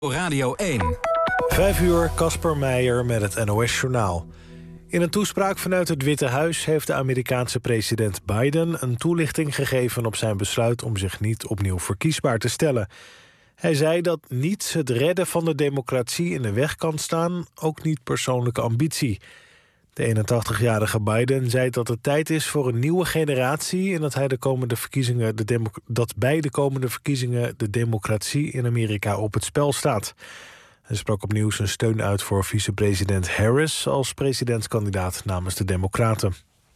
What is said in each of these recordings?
Radio 1. 5 uur, Casper Meijer met het NOS-journaal. In een toespraak vanuit het Witte Huis heeft de Amerikaanse president Biden een toelichting gegeven op zijn besluit om zich niet opnieuw verkiesbaar te stellen. Hij zei dat niets het redden van de democratie in de weg kan staan, ook niet persoonlijke ambitie. De 81-jarige Biden zei dat het tijd is voor een nieuwe generatie en dat bij de komende verkiezingen de democratie in Amerika op het spel staat. Hij sprak opnieuw zijn steun uit voor vicepresident Harris als presidentskandidaat namens de Democraten.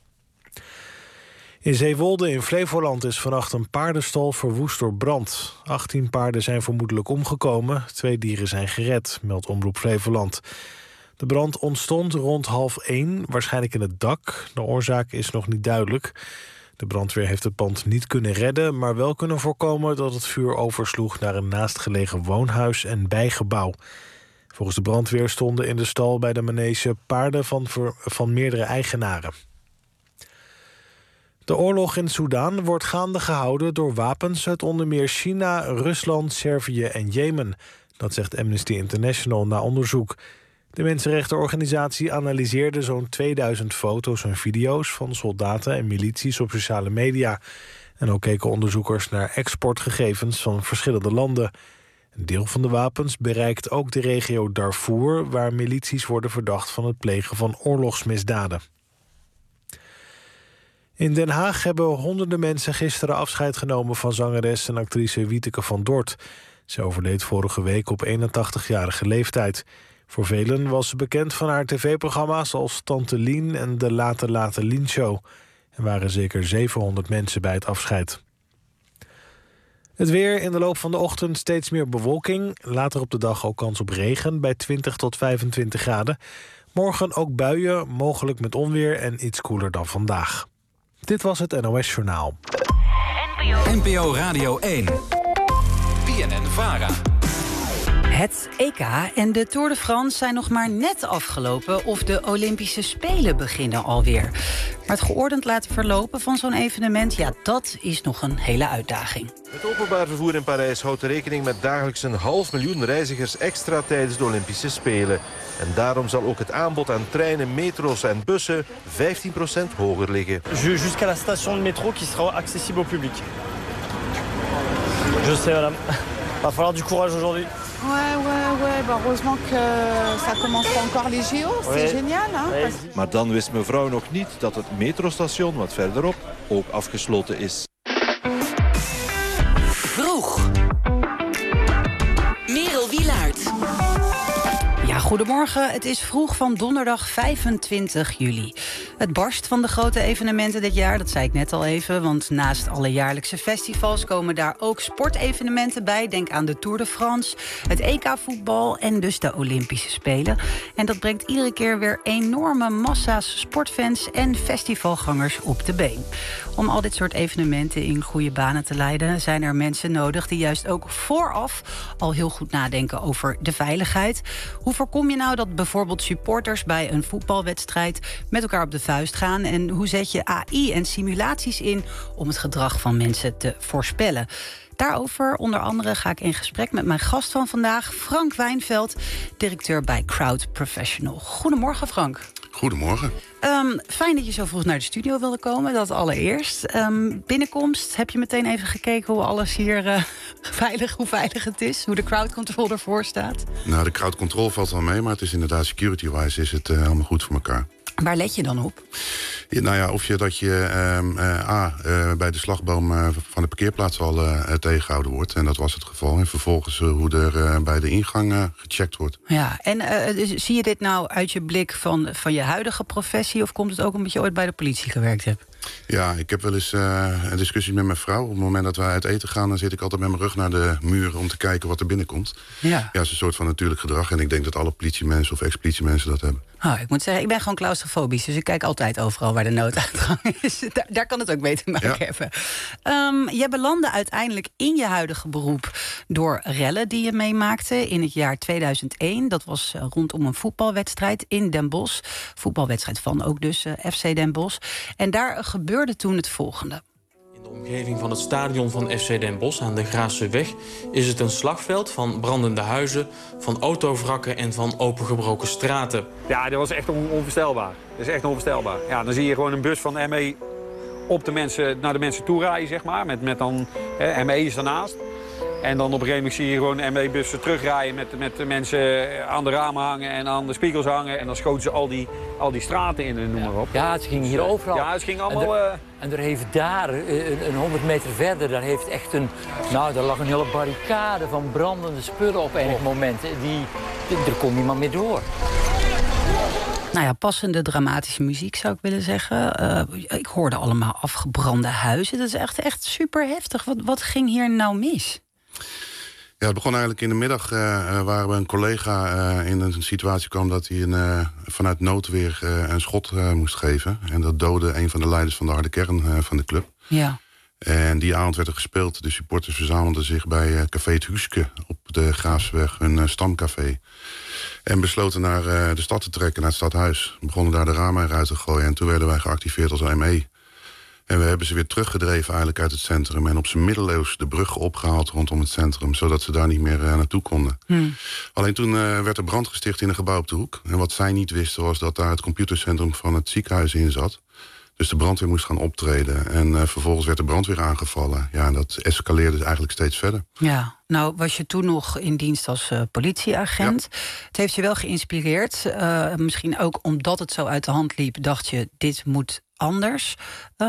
In Zeewolde in Flevoland is vannacht een paardenstal verwoest door brand. 18 paarden zijn vermoedelijk omgekomen, 2 dieren zijn gered, meldt Omroep Flevoland. De brand ontstond rond 12:30, waarschijnlijk in het dak. De oorzaak is nog niet duidelijk. De brandweer heeft het pand niet kunnen redden, maar wel kunnen voorkomen dat het vuur oversloeg naar een naastgelegen woonhuis en bijgebouw. Volgens de brandweer stonden in de stal bij de manege paarden van meerdere eigenaren. De oorlog in Soedan wordt gaande gehouden door wapens uit onder meer China, Rusland, Servië en Jemen. Dat zegt Amnesty International na onderzoek. De mensenrechtenorganisatie analyseerde zo'n 2000 foto's en video's van soldaten en milities op sociale media. En ook keken onderzoekers naar exportgegevens van verschillende landen. Een deel van de wapens bereikt ook de regio Darfur, waar milities worden verdacht van het plegen van oorlogsmisdaden. In Den Haag hebben honderden mensen gisteren afscheid genomen van zangeres en actrice Wieteke van Dort. Ze overleed vorige week op 81-jarige leeftijd. Voor velen was ze bekend van haar tv-programma's als Tante Lien en de Late Lien Show. Er waren zeker 700 mensen bij het afscheid. Het weer, in de loop van de ochtend steeds meer bewolking. Later op de dag ook kans op regen bij 20 tot 25 graden. Morgen ook buien, mogelijk met onweer en iets koeler dan vandaag. Dit was het NOS Journaal. NPO Radio 1. BNN-VARA. Het EK en de Tour de France zijn nog maar net afgelopen of de Olympische Spelen beginnen alweer. Maar het geordend laten verlopen van zo'n evenement, ja, dat is nog een hele uitdaging. Het openbaar vervoer in Parijs houdt rekening met dagelijks 500.000 reizigers extra tijdens de Olympische Spelen. En daarom zal ook het aanbod aan treinen, metro's en bussen 15% hoger liggen. Jusqu'à la station de métro qui sera accessible au public. Je sais, madame. Va falloir du courage aujourd'hui. Ouais. Bah, heureusement que ça commence pas encore les JO. C'est génial, hein? Maar dan wist mevrouw nog niet dat het metrostation wat verderop ook afgesloten is. Vroeg. Merel Wielaert. Ja, goedemorgen. Het is vroeg van donderdag 25 juli. Het barst van de grote evenementen dit jaar, dat zei ik net al even. Want naast alle jaarlijkse festivals komen daar ook sportevenementen bij. Denk aan de Tour de France, het EK-voetbal en dus de Olympische Spelen. En dat brengt iedere keer weer enorme massa's sportfans en festivalgangers op de been. Om al dit soort evenementen in goede banen te leiden zijn er mensen nodig die juist ook vooraf al heel goed nadenken over de veiligheid. Hoe voorkom je nou dat bijvoorbeeld supporters bij een voetbalwedstrijd met elkaar op de vuist gaan? En hoe zet je AI en simulaties in om het gedrag van mensen te voorspellen? Daarover onder andere ga ik in gesprek met mijn gast van vandaag, Frank Wijnveld, directeur bij Crowd Professional. Goedemorgen, Frank. Goedemorgen. Fijn dat je zo vroeg naar de studio wilde komen, dat allereerst. Binnenkomst, heb je meteen even gekeken hoe alles hier hoe veilig het is? Hoe de crowd control ervoor staat? Nou, de crowd control valt wel mee, maar het is inderdaad security-wise is het helemaal goed voor elkaar. Waar let je dan op? Ja, nou ja, dat je bij de slagboom van de parkeerplaats al tegengehouden wordt. En dat was het geval. En vervolgens hoe er bij de ingang gecheckt wordt. Ja, en zie je dit nou uit je blik van je huidige professie? Of komt het ook omdat je ooit bij de politie gewerkt hebt? Ja, ik heb wel eens een discussie met mijn vrouw. Op het moment dat wij uit eten gaan, dan zit ik altijd met mijn rug naar de muur om te kijken wat er binnenkomt. Ja, het is een soort van natuurlijk gedrag. En ik denk dat alle politiemensen of ex-politiemensen dat hebben. Oh, ik moet zeggen, ik ben gewoon claustrofobisch. Dus ik kijk altijd overal waar de nooduitgang is. Daar kan het ook mee te maken hebben. Je belandde uiteindelijk in je huidige beroep door rellen die je meemaakte in het jaar 2001. Dat was rondom een voetbalwedstrijd in Den Bosch. Voetbalwedstrijd van ook dus FC Den Bosch. En daar gebeurde toen het volgende. In De omgeving van het stadion van FC Den Bosch aan de Graafseweg is het een slagveld van brandende huizen, van autovrakken en van opengebroken straten. Ja, dat was echt onvoorstelbaar. Dat is echt onvoorstelbaar. Ja, dan zie je gewoon een bus van ME op de mensen, naar de mensen toe rijden, zeg maar. Met dan, ME is daarnaast. En dan op een gegeven moment zie je gewoon ME-bussen terugrijden met de mensen aan de ramen hangen en aan de spiegels hangen. En dan schoten ze al die straten in en noem maar op. Ja, het ging hier overal. Ja, het ging allemaal... En er heeft daar, een 100 meter verder, daar heeft echt daar lag een hele barricade van brandende spullen op enig moment. Er kon niemand meer door. Nou ja, passende dramatische muziek zou ik willen zeggen. Ik hoorde allemaal afgebrande huizen. Dat is echt super heftig. Wat ging hier nou mis? Ja, het begon eigenlijk in de middag waar we een collega in een situatie kwam dat hij vanuit noodweer een schot moest geven. En dat doodde een van de leiders van de harde kern van de club. Ja. En die avond werd er gespeeld. De supporters verzamelden zich bij Café het Huske op de Graafsweg, hun stamcafé. En besloten naar de stad te trekken, naar het stadhuis. We begonnen daar de ramen eruit te gooien en toen werden wij geactiveerd als ME. En we hebben ze weer teruggedreven eigenlijk uit het centrum. En op zijn middeleeuws de bruggen opgehaald rondom het centrum, zodat ze daar niet meer naartoe konden. Alleen toen werd er brand gesticht in een gebouw op de hoek. En wat zij niet wisten was dat daar het computercentrum van het ziekenhuis in zat. Dus de brandweer moest gaan optreden. En vervolgens werd de brandweer aangevallen. Ja, en dat escaleerde eigenlijk steeds verder. Ja, nou was je toen nog in dienst als politieagent. Ja. Het heeft je wel geïnspireerd. Misschien ook omdat het zo uit de hand liep, dacht je, dit moet anders.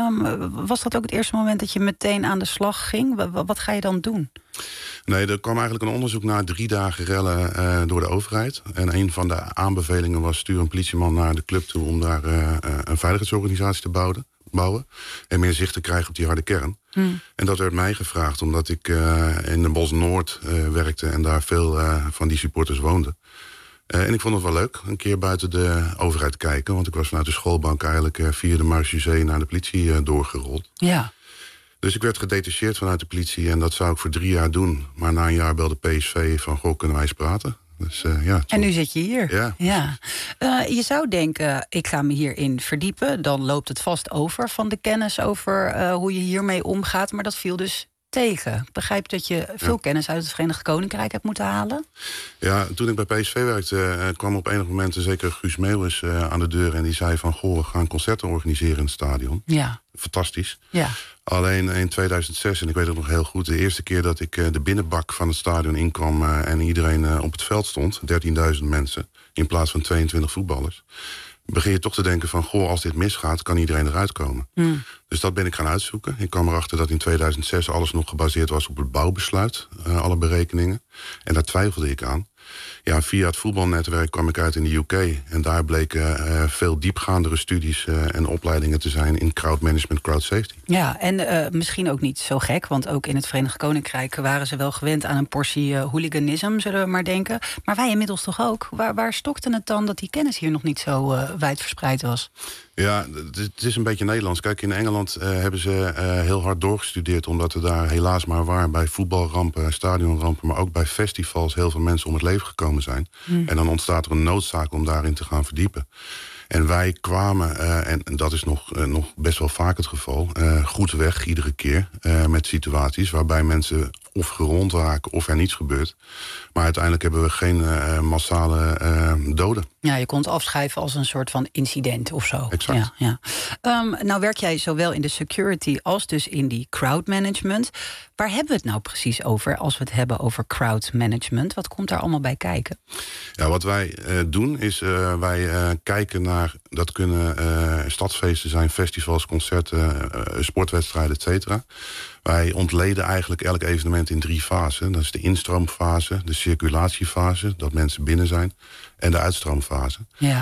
Was dat ook het eerste moment dat je meteen aan de slag ging? Wat ga je dan doen? Nee, er kwam eigenlijk een onderzoek na 3 dagen rellen door de overheid. En een van de aanbevelingen was stuur een politieman naar de club toe om daar een veiligheidsorganisatie te bouwen. En meer zicht te krijgen op die harde kern. En dat werd mij gevraagd omdat ik in de Bos Noord werkte en daar veel van die supporters woonden. En ik vond het wel leuk, een keer buiten de overheid kijken. Want ik was vanuit de schoolbank eigenlijk via de Marechaussee naar de politie doorgerold. Ja. Dus ik werd gedetacheerd vanuit de politie en dat zou ik voor 3 jaar doen. Maar na een jaar belde PSV van, goh, kunnen wij eens praten? Dus, ja, en nu zit je hier. Ja. Je zou denken, ik ga me hierin verdiepen. Dan loopt het vast over van de kennis over hoe je hiermee omgaat. Maar dat viel dus tegen. Ik begrijp dat je veel kennis uit het Verenigd Koninkrijk hebt moeten halen. Ja, toen ik bij PSV werkte, kwam op enig moment zeker Guus Meeuwis aan de deur. En die zei van, goh, we gaan concerten organiseren in het stadion. Ja. Fantastisch. Ja. Alleen in 2006, en ik weet het nog heel goed, de eerste keer dat ik de binnenbak van het stadion inkwam en iedereen op het veld stond, 13.000 mensen, in plaats van 22 voetballers, begin je toch te denken van, goh, als dit misgaat, kan iedereen eruit komen. Dus dat ben ik gaan uitzoeken. Ik kwam erachter dat in 2006 alles nog gebaseerd was op het bouwbesluit, alle berekeningen. En daar twijfelde ik aan. Ja, via het voetbalnetwerk kwam ik uit in de UK. En daar bleken veel diepgaandere studies en opleidingen te zijn in crowdmanagement, crowdsafety. Ja, en misschien ook niet zo gek, want ook in het Verenigd Koninkrijk waren ze wel gewend aan een portie hooliganisme, zullen we maar denken. Maar wij inmiddels toch ook? Waar stokte het dan dat die kennis hier nog niet zo wijdverspreid was? Ja, het is een beetje Nederlands. Kijk, in Engeland hebben ze heel hard doorgestudeerd, omdat er daar helaas maar waar bij voetbalrampen, stadionrampen, maar ook bij festivals heel veel mensen om het leven gekomen zijn. En dan ontstaat er een noodzaak om daarin te gaan verdiepen. En wij kwamen, en dat is nog best wel vaak het geval, goed weg iedere keer met situaties waarbij mensen of gewond raken of er niets gebeurt. Maar uiteindelijk hebben we geen massale doden. Ja, je kon het afschrijven als een soort van incident of zo. Exact. Ja. Nou werk jij zowel in de security als dus in die crowdmanagement. Waar hebben we het nou precies over als we het hebben over crowdmanagement? Wat komt daar allemaal bij kijken? Ja, wat wij doen is wij kijken naar, dat kunnen stadsfeesten zijn, festivals, concerten, sportwedstrijden, et cetera. Wij ontleden eigenlijk elk evenement in 3 fasen. Dat is de instroomfase, de circulatiefase, dat mensen binnen zijn, en de uitstroomfase. Ja.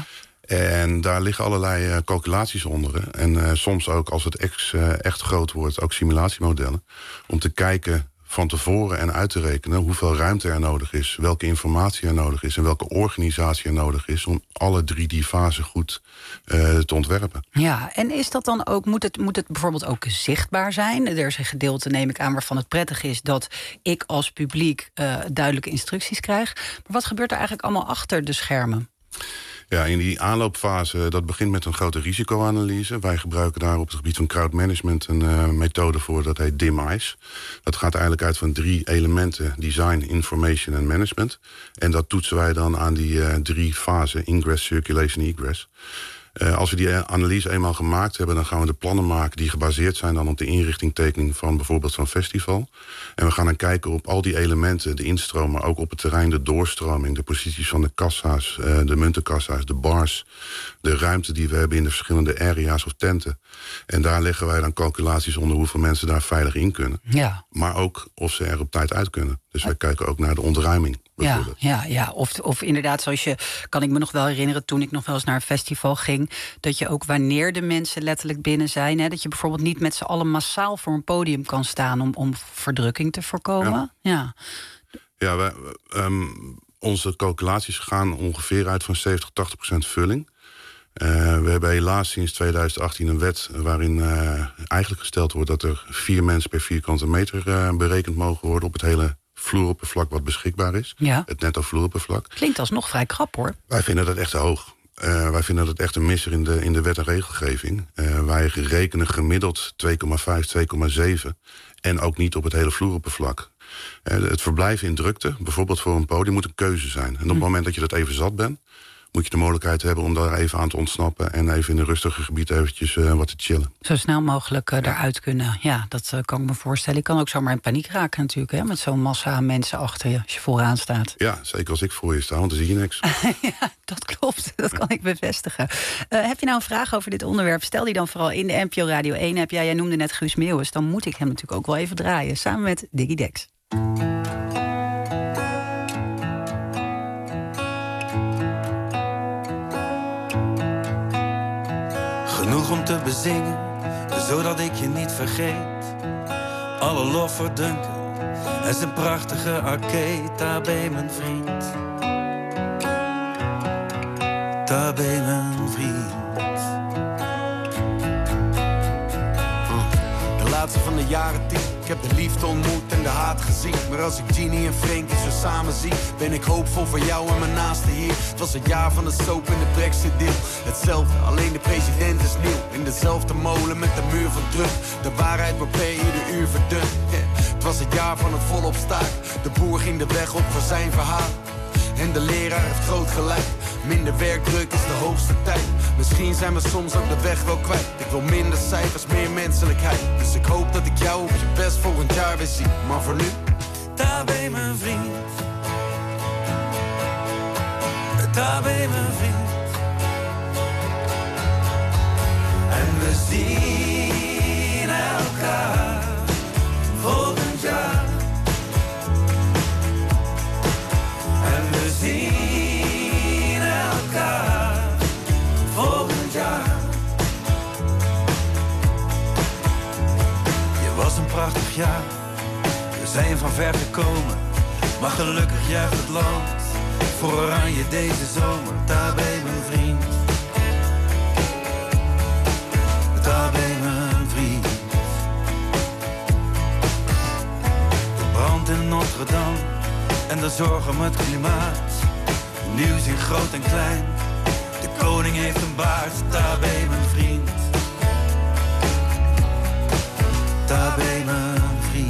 En daar liggen allerlei calculaties onder. En soms ook, als het echt groot wordt, ook simulatiemodellen. Om te kijken van tevoren en uit te rekenen hoeveel ruimte er nodig is, welke informatie er nodig is en welke organisatie er nodig is om alle 3 die fasen goed te ontwerpen. Ja, en is dat dan ook, moet het bijvoorbeeld ook zichtbaar zijn? Er is een gedeelte, neem ik aan, waarvan het prettig is dat ik als publiek duidelijke instructies krijg. Maar wat gebeurt er eigenlijk allemaal achter de schermen? Ja, in die aanloopfase, dat begint met een grote risicoanalyse. Wij gebruiken daar op het gebied van crowdmanagement een methode voor, dat heet DIM-ICE. Dat gaat eigenlijk uit van 3 elementen: design, information en management. En dat toetsen wij dan aan die 3 fasen: ingress, circulation, egress. Als we die analyse eenmaal gemaakt hebben, dan gaan we de plannen maken die gebaseerd zijn dan op de inrichtingtekening van bijvoorbeeld zo'n festival. En we gaan dan kijken op al die elementen, de instroom, maar ook op het terrein de doorstroming, de posities van de kassa's, de muntenkassa's, de bars, de ruimte die we hebben in de verschillende area's of tenten. En daar leggen wij dan calculaties onder hoeveel mensen daar veilig in kunnen. Ja. Maar ook of ze er op tijd uit kunnen. Dus wij kijken ook naar de ontruiming. Ja. Of inderdaad, zoals kan ik me nog wel herinneren, toen ik nog wel eens naar een festival ging, dat je ook wanneer de mensen letterlijk binnen zijn, hè, dat je bijvoorbeeld niet met z'n allen massaal voor een podium kan staan om verdrukking te voorkomen. Ja, onze calculaties gaan ongeveer uit van 70-80% vulling. We hebben helaas sinds 2018 een wet waarin eigenlijk gesteld wordt dat er 4 mensen per vierkante meter berekend mogen worden op het hele vloeroppervlak wat beschikbaar is. Ja. Het netto vloeroppervlak. Klinkt alsnog vrij krap, hoor. Wij vinden dat echt te hoog. Wij vinden dat echt een misser in de wet en regelgeving. Wij rekenen gemiddeld 2,5, 2,7. En ook niet op het hele vloeroppervlak. Het verblijven in drukte, bijvoorbeeld voor een podium, moet een keuze zijn. En op het moment dat je dat even zat bent, moet je de mogelijkheid hebben om daar even aan te ontsnappen en even in een rustige gebied eventjes wat te chillen. Zo snel mogelijk daaruit kunnen. Ja, dat kan ik me voorstellen. Ik kan ook zomaar in paniek raken natuurlijk, hè, met zo'n massa aan mensen achter je als je vooraan staat. Ja, zeker als ik voor je sta, want dan zie je niks. Ja, dat klopt. Dat kan ik bevestigen. Heb je nou een vraag over dit onderwerp? Stel die dan vooral in de NPO Radio 1 app. Ja, jij noemde net Guus Meeuwis. Dan moet ik hem natuurlijk ook wel even draaien. Samen met Diggy Dex. Genoeg om te bezingen, zodat ik je niet vergeet. Alle lof voor Duncan en zijn prachtige arcade. Daar ben je mijn vriend. Daar ben je mijn vriend. De laatste van de jaren 10. Ik heb de liefde ontmoet en de haat gezien. Maar als ik Genie en Frankie zo samen zie, ben ik hoopvol voor jou en mijn naasten hier. Het was het jaar van de soap en de Brexit deal. Hetzelfde, alleen de president is nieuw. In dezelfde molen met de muur van druk. De waarheid wordt per ieder uur verdund. Het was het jaar van het volop staak. De boer ging de weg op voor zijn verhaal. En de leraar heeft groot gelijk. Minder werkdruk is de hoogste tijd. Misschien zijn we soms ook de weg wel kwijt. Ik wil minder cijfers, meer menselijkheid. Dus ik hoop dat ik jou op je best volgend jaar weer zie. Maar voor nu, daar ben je mijn vriend. Daar ben je mijn vriend. En we zien elkaar volgend jaar. En we zien elkaar volgend jaar. Je was een prachtig jaar. We zijn van ver gekomen. Maar gelukkig juicht het land voor Oranje deze zomer. Daar ben je mijn vriend. Daar ben je mijn vriend. De brand in Notre-Dame en de zorg om het klimaat. Nieuws in groot en klein. De koning heeft een baard. Daar ben je mijn vriend. Daar ben je mijn vriend.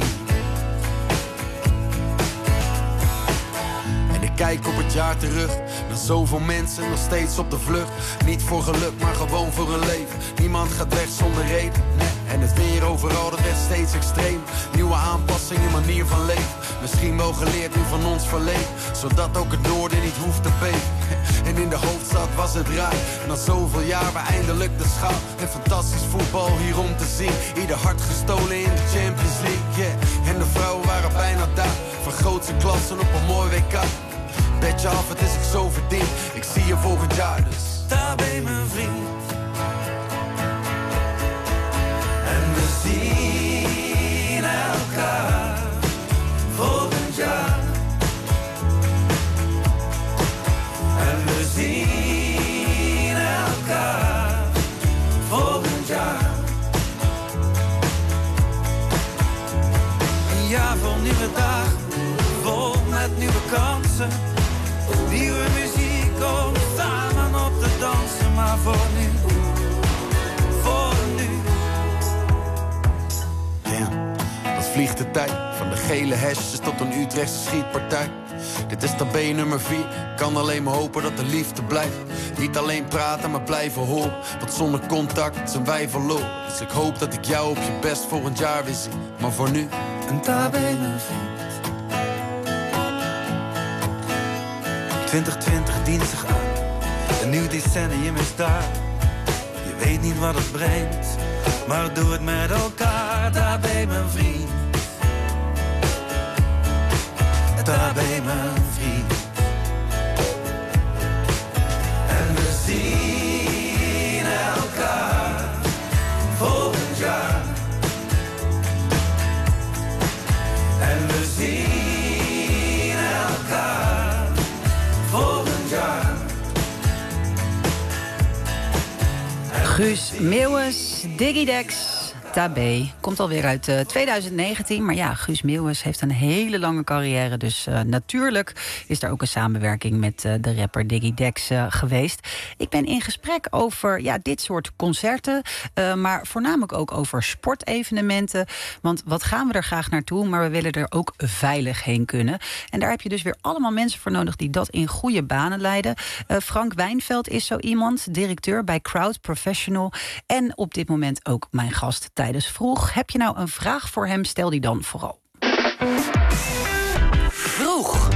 En ik kijk op het jaar terug. Naar zoveel mensen nog steeds op de vlucht. Niet voor geluk, maar gewoon voor een leven. Niemand gaat weg zonder reden. Nee. En het weer overal, dat werd steeds extreem. Nieuwe aanpassingen, manier van leven. Misschien wel geleerd nu van ons verleden. Zodat ook het noorden niet hoeft te beven. En in de hoofdstad was het raar. Na zoveel jaar we eindelijk de schaal. En fantastisch voetbal hier om te zien. Ieder hart gestolen in de Champions League. Yeah. En de vrouwen waren bijna daar. Van grootste klassen op een mooi WK. Bedje af, het is ik zo verdiend. Ik zie je volgend jaar dus. Daar ben je mijn vriend. En we zien elkaar volgend jaar. En we zien elkaar volgend jaar. Een jaar vol nieuwe dagen, vol met nieuwe kansen. Nieuwe muziek komt samen op de vliegt de tijd, van de gele hesjes tot een Utrechtse schietpartij. Dit is tabé nummer 4, kan alleen maar hopen dat de liefde blijft. Niet alleen praten, maar blijven horen, want zonder contact zijn wij verloren. Dus ik hoop dat ik jou op je best volgend jaar weer zie, maar voor nu een tabé mijn vriend. 2020 dient zich aan, een nieuw decennium is daar. Je weet niet wat het brengt, maar doe het met elkaar. Daar ben je mijn vriend. Daar ben je mijn vriend. En we zien elkaar volgend jaar. En we zien elkaar volgend jaar. Guus Meeuwis, Diggy Dex, Tabé. Komt alweer uit 2019. Maar ja, Guus Meeuwis heeft een hele lange carrière. Dus natuurlijk is er ook een samenwerking met de rapper Diggy Dex geweest. Ik ben in gesprek over dit soort concerten. Maar voornamelijk ook over sportevenementen. Want wat gaan we er graag naartoe? Maar we willen er ook veilig heen kunnen. En daar heb je dus weer allemaal mensen voor nodig die dat in goede banen leiden. Frank Wijnveld is zo iemand. Directeur bij Crowd Professional. En op dit moment ook mijn gast tijdens Vroeg. Heb je nou een vraag voor hem? Stel die dan vooral. Vroeg.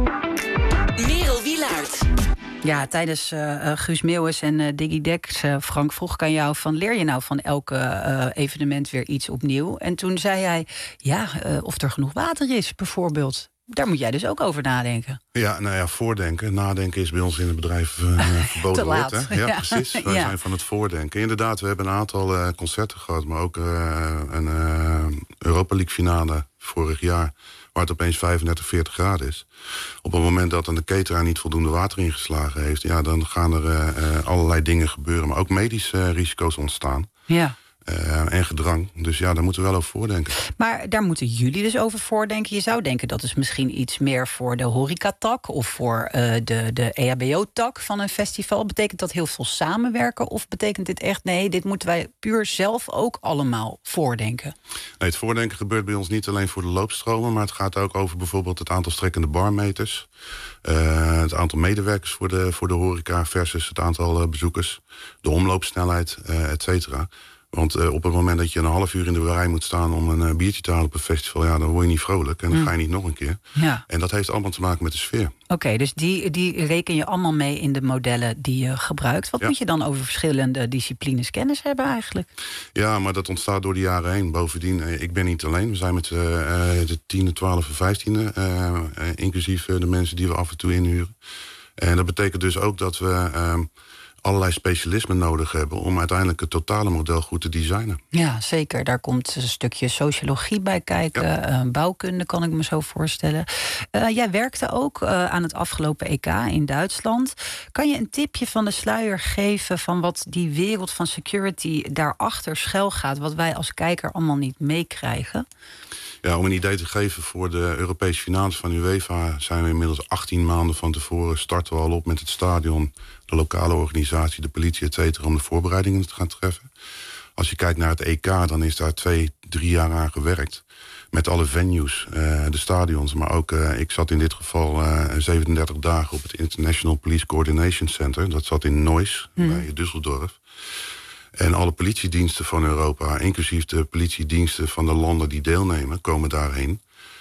Merel Wielaert. Ja, tijdens Guus Meeuwis en Diggy Dex, Frank vroeg ik aan jou van, leer je nou van elke evenement weer iets opnieuw? En toen zei hij, of er genoeg water is, bijvoorbeeld. Daar moet jij dus ook over nadenken. Ja, nou ja, voordenken. Nadenken is bij ons in het bedrijf verboden woord. Hè? Ja, precies. Wij zijn van het voordenken. Inderdaad, we hebben een aantal concerten gehad, maar ook een Europa League finale vorig jaar, waar het opeens 35, 40 graden is. Op het moment dat dan de cateraar niet voldoende water ingeslagen heeft, dan gaan er allerlei dingen gebeuren, maar ook medische risico's ontstaan. Ja. En gedrang. Dus daar moeten we wel over voordenken. Maar daar moeten jullie dus over voordenken. Je zou denken dat is misschien iets meer voor de horecatak of voor de EHBO-tak van een festival. Betekent dat heel veel samenwerken? Of betekent dit echt, nee, dit moeten wij puur zelf ook allemaal voordenken? Nee, het voordenken gebeurt bij ons niet alleen voor de loopstromen, maar het gaat ook over bijvoorbeeld het aantal strekkende barmeters, het aantal medewerkers voor de horeca versus het aantal bezoekers, de omloopsnelheid, et cetera. Want op het moment dat je een half uur in de rij moet staan om een biertje te halen op een festival, dan word je niet vrolijk en dan ga je niet nog een keer. Ja. En dat heeft allemaal te maken met de sfeer. Oké, dus die reken je allemaal mee in de modellen die je gebruikt. Wat moet je dan over verschillende disciplines kennis hebben eigenlijk? Ja, maar dat ontstaat door de jaren heen. Bovendien, ik ben niet alleen. We zijn met de 10e, 12e, 15e, inclusief de mensen die we af en toe inhuren. En dat betekent dus ook dat we allerlei specialismen nodig hebben om uiteindelijk het totale model goed te designen. Ja, zeker. Daar komt een stukje sociologie bij kijken. Bouwkunde kan ik me zo voorstellen. Jij werkte ook aan het afgelopen EK in Duitsland. Kan je een tipje van de sluier geven van wat die wereld van security daarachter schuil gaat, wat wij als kijker allemaal niet meekrijgen? Ja, om een idee te geven voor de Europese finales van UEFA zijn we inmiddels 18 maanden van tevoren starten we al op met het stadion, de lokale organisatie, de politie, et cetera, om de voorbereidingen te gaan treffen. Als je kijkt naar het EK, dan is daar 2-3 jaar aan gewerkt. Met alle venues, de stadions, maar ook, ik zat in dit geval 37 dagen op het International Police Coordination Center. Dat zat in Neuss, bij Düsseldorf. En alle politiediensten van Europa, inclusief de politiediensten van de landen die deelnemen, komen daarheen.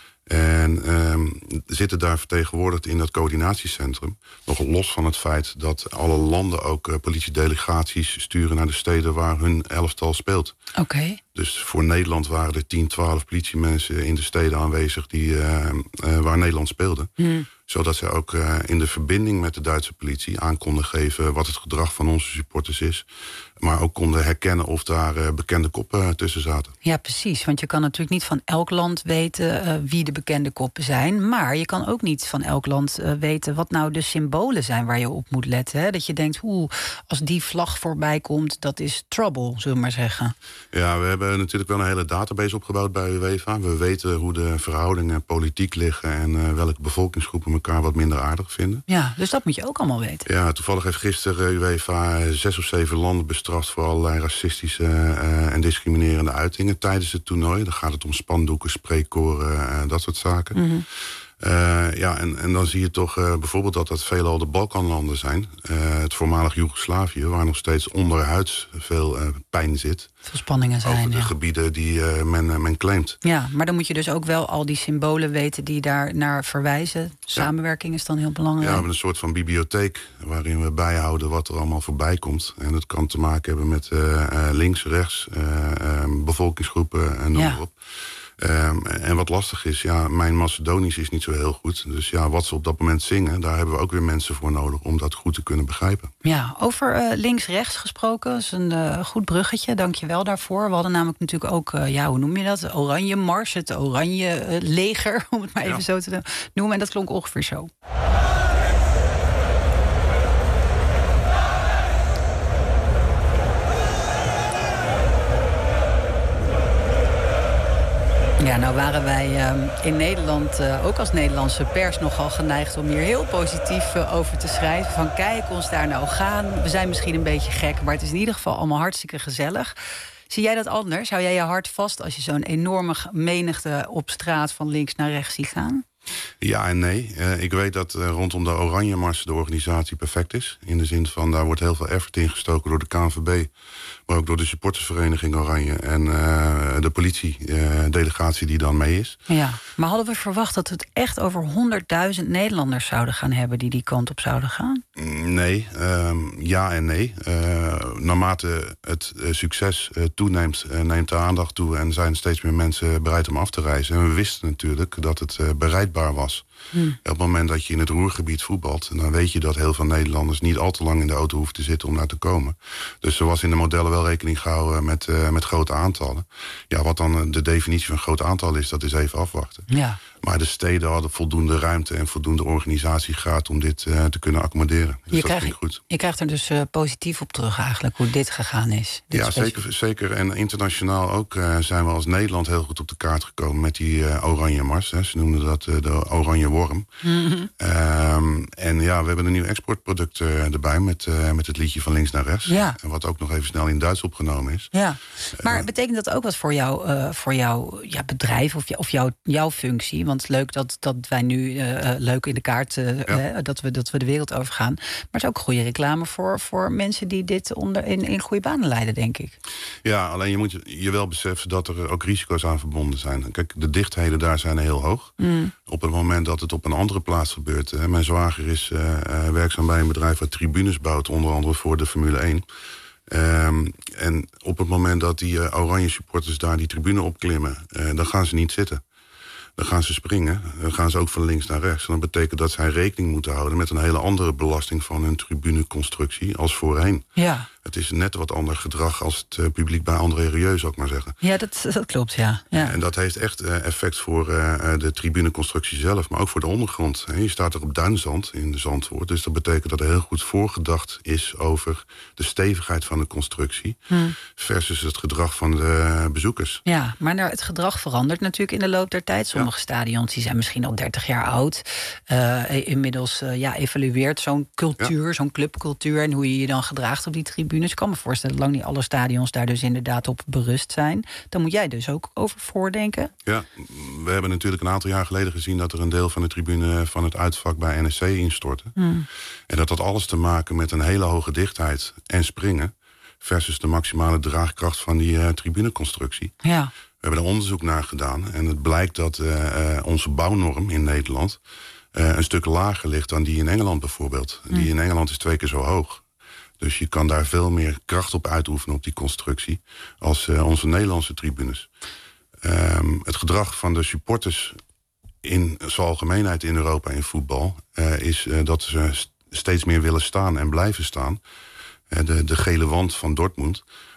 En zitten daar vertegenwoordigd in dat coördinatiecentrum. Nog los van het feit dat alle landen ook politiedelegaties sturen naar de steden waar hun elftal speelt. Oké. Dus voor Nederland waren er 10, 12 politiemensen in de steden aanwezig waar Nederland speelde. Zodat zij ook in de verbinding met de Duitse politie aan konden geven wat het gedrag van onze supporters is. Maar ook konden herkennen of daar bekende koppen tussen zaten. Ja, precies. Want je kan natuurlijk niet van elk land weten wie de bekende koppen zijn. Maar je kan ook niet van elk land weten wat nou de symbolen zijn waar je op moet letten. Hè? Dat je denkt, als die vlag voorbij komt, dat is trouble, zullen we maar zeggen. Ja, we hebben natuurlijk wel een hele database opgebouwd bij UEFA. We weten hoe de verhoudingen politiek liggen en welke bevolkingsgroepen elkaar wat minder aardig vinden. Ja, dus dat moet je ook allemaal weten. Ja, toevallig heeft gisteren UEFA 6 of 7 landen bestraft voor allerlei racistische en discriminerende uitingen tijdens het toernooi. Dan gaat het om spandoeken, spreekkoren, dat soort zaken. Mm-hmm. En dan zie je toch bijvoorbeeld dat veelal de Balkanlanden zijn. Het voormalig Joegoslavië, waar nog steeds onderhuids veel pijn zit. Veel spanningen zijn, over de gebieden die men claimt. Ja, maar dan moet je dus ook wel al die symbolen weten die daar naar verwijzen. Samenwerking is dan heel belangrijk. Ja, we hebben een soort van bibliotheek waarin we bijhouden wat er allemaal voorbij komt. En dat kan te maken hebben met links, rechts, bevolkingsgroepen en noem maar op. En wat lastig is, mijn Macedonisch is niet zo heel goed. Dus wat ze op dat moment zingen, daar hebben we ook weer mensen voor nodig om dat goed te kunnen begrijpen. Ja, over links-rechts gesproken, dat is een goed bruggetje. Dank je wel daarvoor. We hadden namelijk natuurlijk ook, hoe noem je dat? Oranje Mars, het Oranje Leger, om het maar even zo te noemen. En dat klonk ongeveer zo. Ja, nou waren wij in Nederland, ook als Nederlandse pers, nogal geneigd om hier heel positief over te schrijven. Van kijk ons daar nou gaan. We zijn misschien een beetje gek, maar het is in ieder geval allemaal hartstikke gezellig. Zie jij dat anders? Hou jij je hart vast als je zo'n enorme menigte op straat van links naar rechts ziet gaan? Ja en nee. Ik weet dat rondom de Oranje Mars de organisatie perfect is. In de zin van, daar wordt heel veel effort in gestoken door de KNVB. Maar ook door de supportersvereniging Oranje. En de politiedelegatie die dan mee is. Ja, maar hadden we verwacht dat we het echt over 100.000 Nederlanders zouden gaan hebben die kant op zouden gaan? Nee, ja en nee. Naarmate het succes toeneemt, neemt de aandacht toe en zijn steeds meer mensen bereid om af te reizen. En we wisten natuurlijk dat het bereidbaar was. Op het moment dat je in het Roergebied voetbalt, dan weet je dat heel veel Nederlanders niet al te lang in de auto hoeven te zitten om daar te komen. Dus er was in de modellen wel rekening gehouden met grote aantallen. Ja, wat dan de definitie van groot aantal is, dat is even afwachten. Ja. Maar de steden hadden voldoende ruimte en voldoende organisatiegraad om dit te kunnen accommoderen. Dus dat vind ik goed. Je krijgt er dus positief op terug eigenlijk, hoe dit gegaan is. Ja, zeker. En internationaal ook zijn we als Nederland heel goed op de kaart gekomen met die Oranje Mars. Hè. Ze noemden dat de Oranje Worm. Mm-hmm. En we hebben een nieuw exportproduct erbij met het liedje van links naar rechts. Ja. En wat ook nog even snel in Duits opgenomen is. Ja, maar betekent dat ook wat voor jouw bedrijf of jouw functie? Want leuk dat wij nu leuk in de kaart, dat we de wereld overgaan. Maar het is ook goede reclame voor mensen die dit in goede banen leiden, denk ik. Ja, alleen je moet je wel beseffen dat er ook risico's aan verbonden zijn. Kijk, de dichtheden daar zijn heel hoog. Op het moment dat het op een andere plaats gebeurt. Mijn zwager is werkzaam bij een bedrijf dat tribunes bouwt, onder andere voor de Formule 1. En op het moment dat die oranje supporters daar die tribune opklimmen, dan gaan ze niet zitten. Dan gaan ze springen, dan gaan ze ook van links naar rechts. En dat betekent dat zij rekening moeten houden met een hele andere belasting van hun tribuneconstructie als voorheen. Ja. Het is net wat ander gedrag als het publiek bij André Rieu, zou ik maar zeggen. Ja, dat klopt, ja. En dat heeft echt effect voor de tribuneconstructie zelf, maar ook voor de ondergrond. Je staat er op duinzand in Zandvoort, dus dat betekent dat er heel goed voorgedacht is over de stevigheid van de constructie versus het gedrag van de bezoekers. Ja, maar het gedrag verandert natuurlijk in de loop der tijd. Sommige stadions die zijn misschien al 30 jaar oud. Inmiddels evolueert zo'n cultuur, zo'n clubcultuur en hoe je je dan gedraagt op die tribune. Ik kan me voorstellen dat lang niet alle stadions daar dus inderdaad op berust zijn. Dan moet jij dus ook over voordenken. Ja, we hebben natuurlijk een aantal jaar geleden gezien dat er een deel van de tribune van het uitvak bij NEC instortte. En dat had alles te maken met een hele hoge dichtheid en springen versus de maximale draagkracht van die tribuneconstructie. Ja. We hebben er onderzoek naar gedaan en het blijkt dat onze bouwnorm in Nederland een stuk lager ligt dan die in Engeland bijvoorbeeld. Die in Engeland is 2 keer zo hoog. Dus je kan daar veel meer kracht op uitoefenen op die constructie als onze Nederlandse tribunes. Het gedrag van de supporters in zijn algemeenheid in Europa in voetbal is dat ze steeds meer willen staan en blijven staan. De gele wand van Dortmund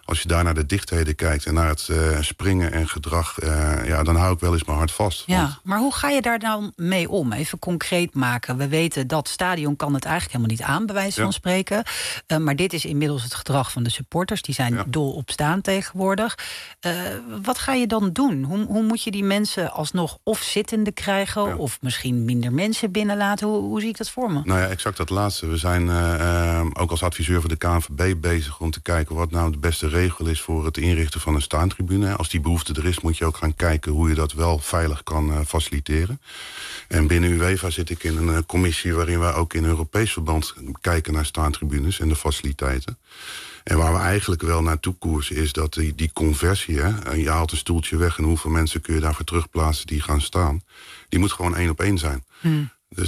Als je daar naar de dichtheden kijkt en naar het springen en gedrag... dan hou ik wel eens mijn hart vast. Ja, maar hoe ga je daar dan mee om? Even concreet maken. We weten dat stadion kan het eigenlijk helemaal niet aan, bij wijze van spreken. Maar dit is inmiddels het gedrag van de supporters. Die zijn dol op staan tegenwoordig. Wat ga je dan doen? Hoe moet je die mensen alsnog of zittende krijgen... of misschien minder mensen binnenlaten? Hoe zie ik dat voor me? Nou ja, exact dat laatste. We zijn ook als adviseur van de KNVB bezig om te kijken... wat nou de beste regel is voor het inrichten van een staantribune. Als die behoefte er is, moet je ook gaan kijken... hoe je dat wel veilig kan faciliteren. En binnen UEFA zit ik in een commissie... waarin we ook in Europees verband kijken naar staantribunes en de faciliteiten. En waar we eigenlijk wel naartoe koersen is dat die conversie... je haalt een stoeltje weg en hoeveel mensen kun je daarvoor terugplaatsen die gaan staan... die moet gewoon 1 op 1 zijn. Dus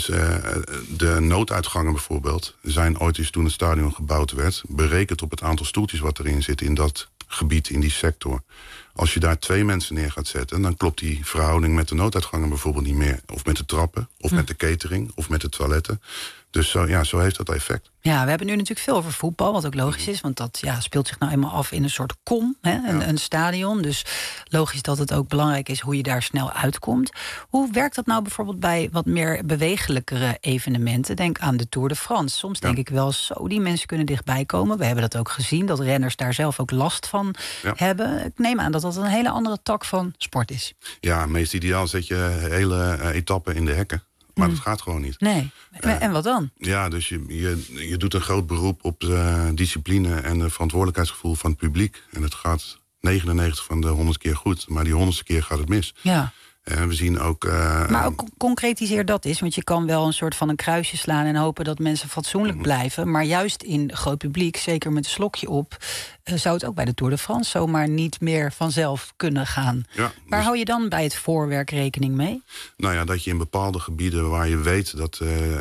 de nooduitgangen bijvoorbeeld zijn ooit eens toen het stadion gebouwd werd... berekend op het aantal stoeltjes wat erin zit in dat gebied, in die sector. Als je daar 2 mensen neer gaat zetten... dan klopt die verhouding met de nooduitgangen bijvoorbeeld niet meer. Of met de trappen, of met de catering, of met de toiletten. Dus zo heeft dat effect. Ja, we hebben nu natuurlijk veel over voetbal, wat ook logisch is. Want dat speelt zich nou eenmaal af in een soort kom, een stadion. Dus logisch dat het ook belangrijk is hoe je daar snel uitkomt. Hoe werkt dat nou bijvoorbeeld bij wat meer bewegelijkere evenementen? Denk aan de Tour de France. Soms denk ik wel zo, die mensen kunnen dichtbij komen. We hebben dat ook gezien, dat renners daar zelf ook last van hebben. Ik neem aan dat dat een hele andere tak van sport is. Ja, meest ideaal zet je hele etappen in de hekken. Maar dat gaat gewoon niet. Nee. En wat dan? Ja, dus je doet een groot beroep op de discipline en het verantwoordelijkheidsgevoel van het publiek. En het gaat 99 van de 100 keer goed, maar die 100ste keer gaat het mis. Ja. We zien ook... maar ook concretiseer dat is, want je kan wel een soort van een kruisje slaan... en hopen dat mensen fatsoenlijk blijven. Maar juist in groot publiek, zeker met een slokje op... zou het ook bij de Tour de France zomaar niet meer vanzelf kunnen gaan. Ja, waar hou je dan bij het voorwerk rekening mee? Nou ja, dat je in bepaalde gebieden waar je weet dat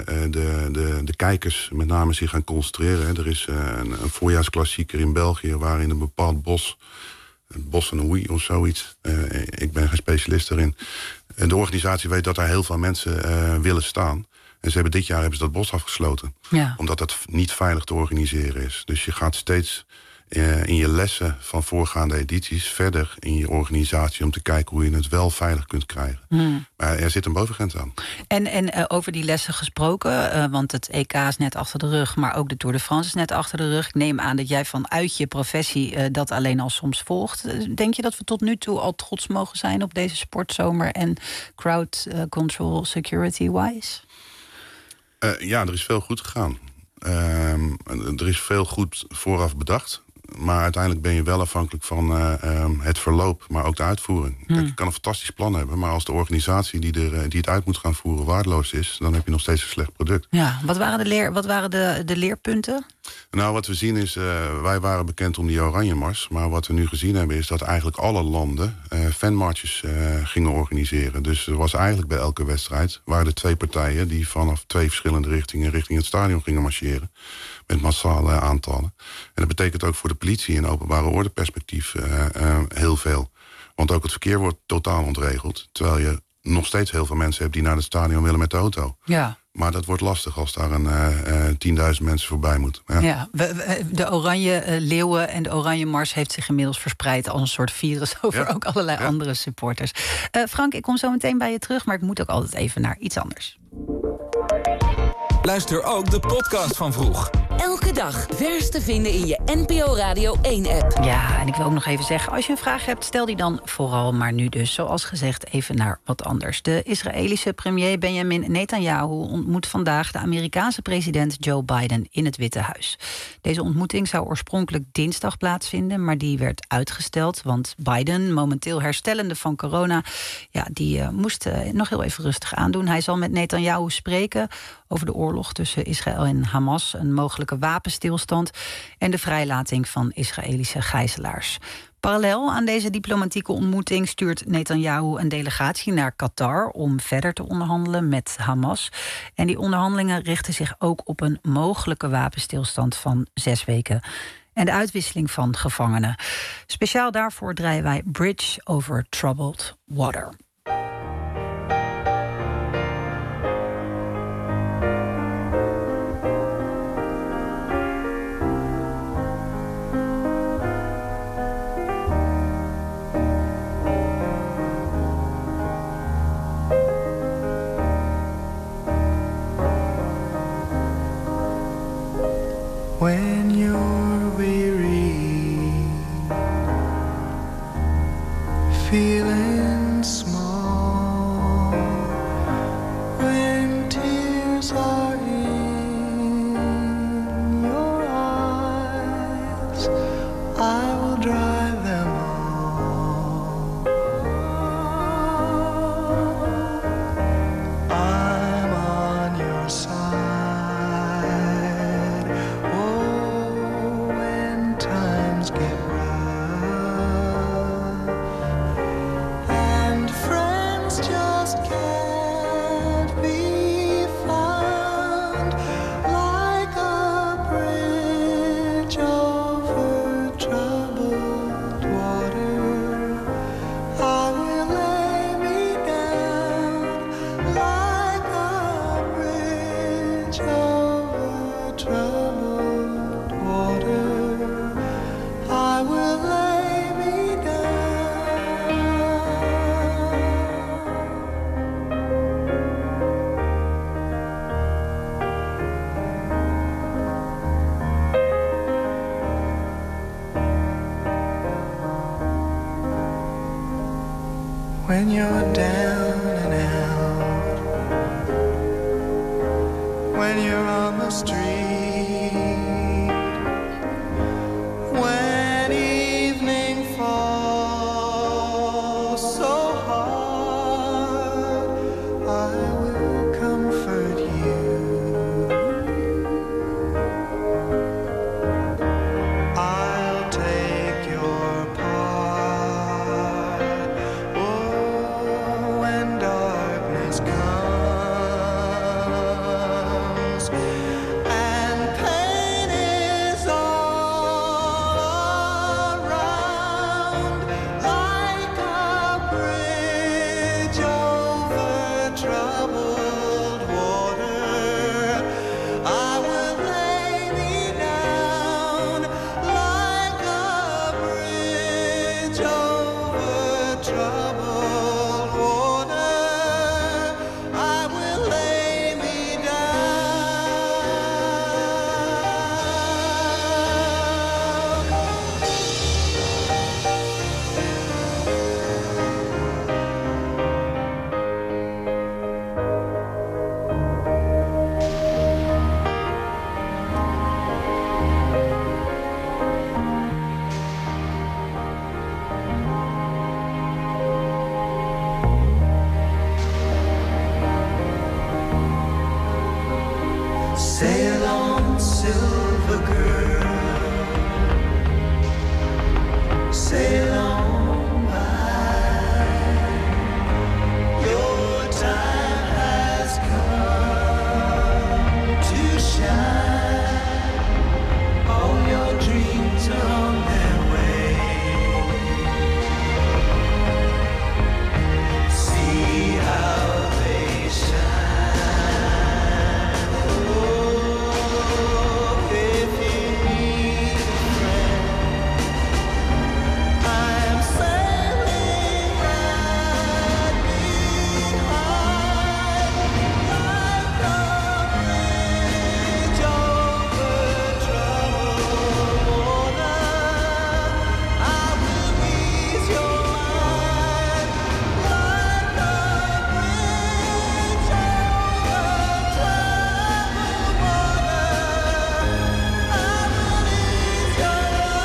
de kijkers met name zich gaan concentreren... Er is een voorjaarsklassieker in België waarin een bepaald bos... Het Bos van Oei of zoiets. Ik ben geen specialist erin. De organisatie weet dat daar heel veel mensen willen staan. En dit jaar hebben ze dat bos afgesloten. Ja. Omdat dat niet veilig te organiseren is. Dus je gaat steeds in je lessen van voorgaande edities... verder in je organisatie om te kijken hoe je het wel veilig kunt krijgen. Maar er zit een bovengrens aan. En over die lessen gesproken, want het EK is net achter de rug... maar ook de Tour de France is net achter de rug. Ik neem aan dat jij vanuit je professie dat alleen al soms volgt. Denk je dat we tot nu toe al trots mogen zijn op deze sportzomer... en crowd control security-wise? Ja, er is veel goed gegaan. Er is veel goed vooraf bedacht. Maar uiteindelijk ben je wel afhankelijk van het verloop, maar ook de uitvoering. Kijk, je kan een fantastisch plan hebben, maar als de organisatie die het uit moet gaan voeren waardeloos is, dan heb je nog steeds een slecht product. Ja, wat waren de leerpunten? Nou, wat we zien is, wij waren bekend om die Oranje Mars, maar wat we nu gezien hebben is dat eigenlijk alle landen fanmarches gingen organiseren. Dus er was eigenlijk bij elke wedstrijd, waren er 2 partijen die vanaf 2 verschillende richtingen richting het stadion gingen marcheren. Met massale aantallen. En dat betekent ook voor de politie in openbare ordeperspectief heel veel. Want ook het verkeer wordt totaal ontregeld. Terwijl je nog steeds heel veel mensen hebt die naar het stadion willen met de auto. Ja. Maar dat wordt lastig als daar 10.000 mensen voorbij moeten. Ja. De Oranje Leeuwen en de Oranje Mars heeft zich inmiddels verspreid als een soort virus over ook allerlei andere supporters. Frank, ik kom zo meteen bij je terug, maar ik moet ook altijd even naar iets anders. Luister ook de podcast van Vroeg. Elke dag vers te vinden in je NPO Radio 1-app. Ja, en ik wil ook nog even zeggen, als je een vraag hebt, stel die dan vooral. Maar nu dus, zoals gezegd, even naar wat anders. De Israëlische premier Benjamin Netanyahu ontmoet vandaag de Amerikaanse president Joe Biden in het Witte Huis. Deze ontmoeting zou oorspronkelijk dinsdag plaatsvinden, maar die werd uitgesteld. Want Biden, momenteel herstellende van corona, die moest nog heel even rustig aandoen. Hij zal met Netanyahu spreken over de oorlog tussen Israël en Hamas, een mogelijke wapenstilstand en de vrijlating van Israëlische gijzelaars. Parallel aan deze diplomatieke ontmoeting stuurt Netanyahu een delegatie naar Qatar om verder te onderhandelen met Hamas. En die onderhandelingen richten zich ook op een mogelijke wapenstilstand van 6 weken. En de uitwisseling van gevangenen. Speciaal daarvoor draaien wij Bridge over Troubled Water. when you're weary, feeling small, when tears are in your eyes, I will dry them all. I'm on your side. Oh, when times get rough and friends just can't be found, like a bridge over troubled water, I will lay me down, like a bridge over troubled water, I will lay me down. When you're down and out, when you're on the street, when evening falls so hard, I will comfort you. I'll take your part. Oh, when darkness comes and pain is all around, like a bridge over troubled water, I will lay me down, like a bridge over troubled water, I will lay me sail on, silver girl, sail on by. Your time has come to shine. All your dreams are on their way. See how they shine. Oh, if you need a friend, I'm sailing right behind, like a bridge over troubled water. I will ease your mind, like a bridge over troubled water. I will ease your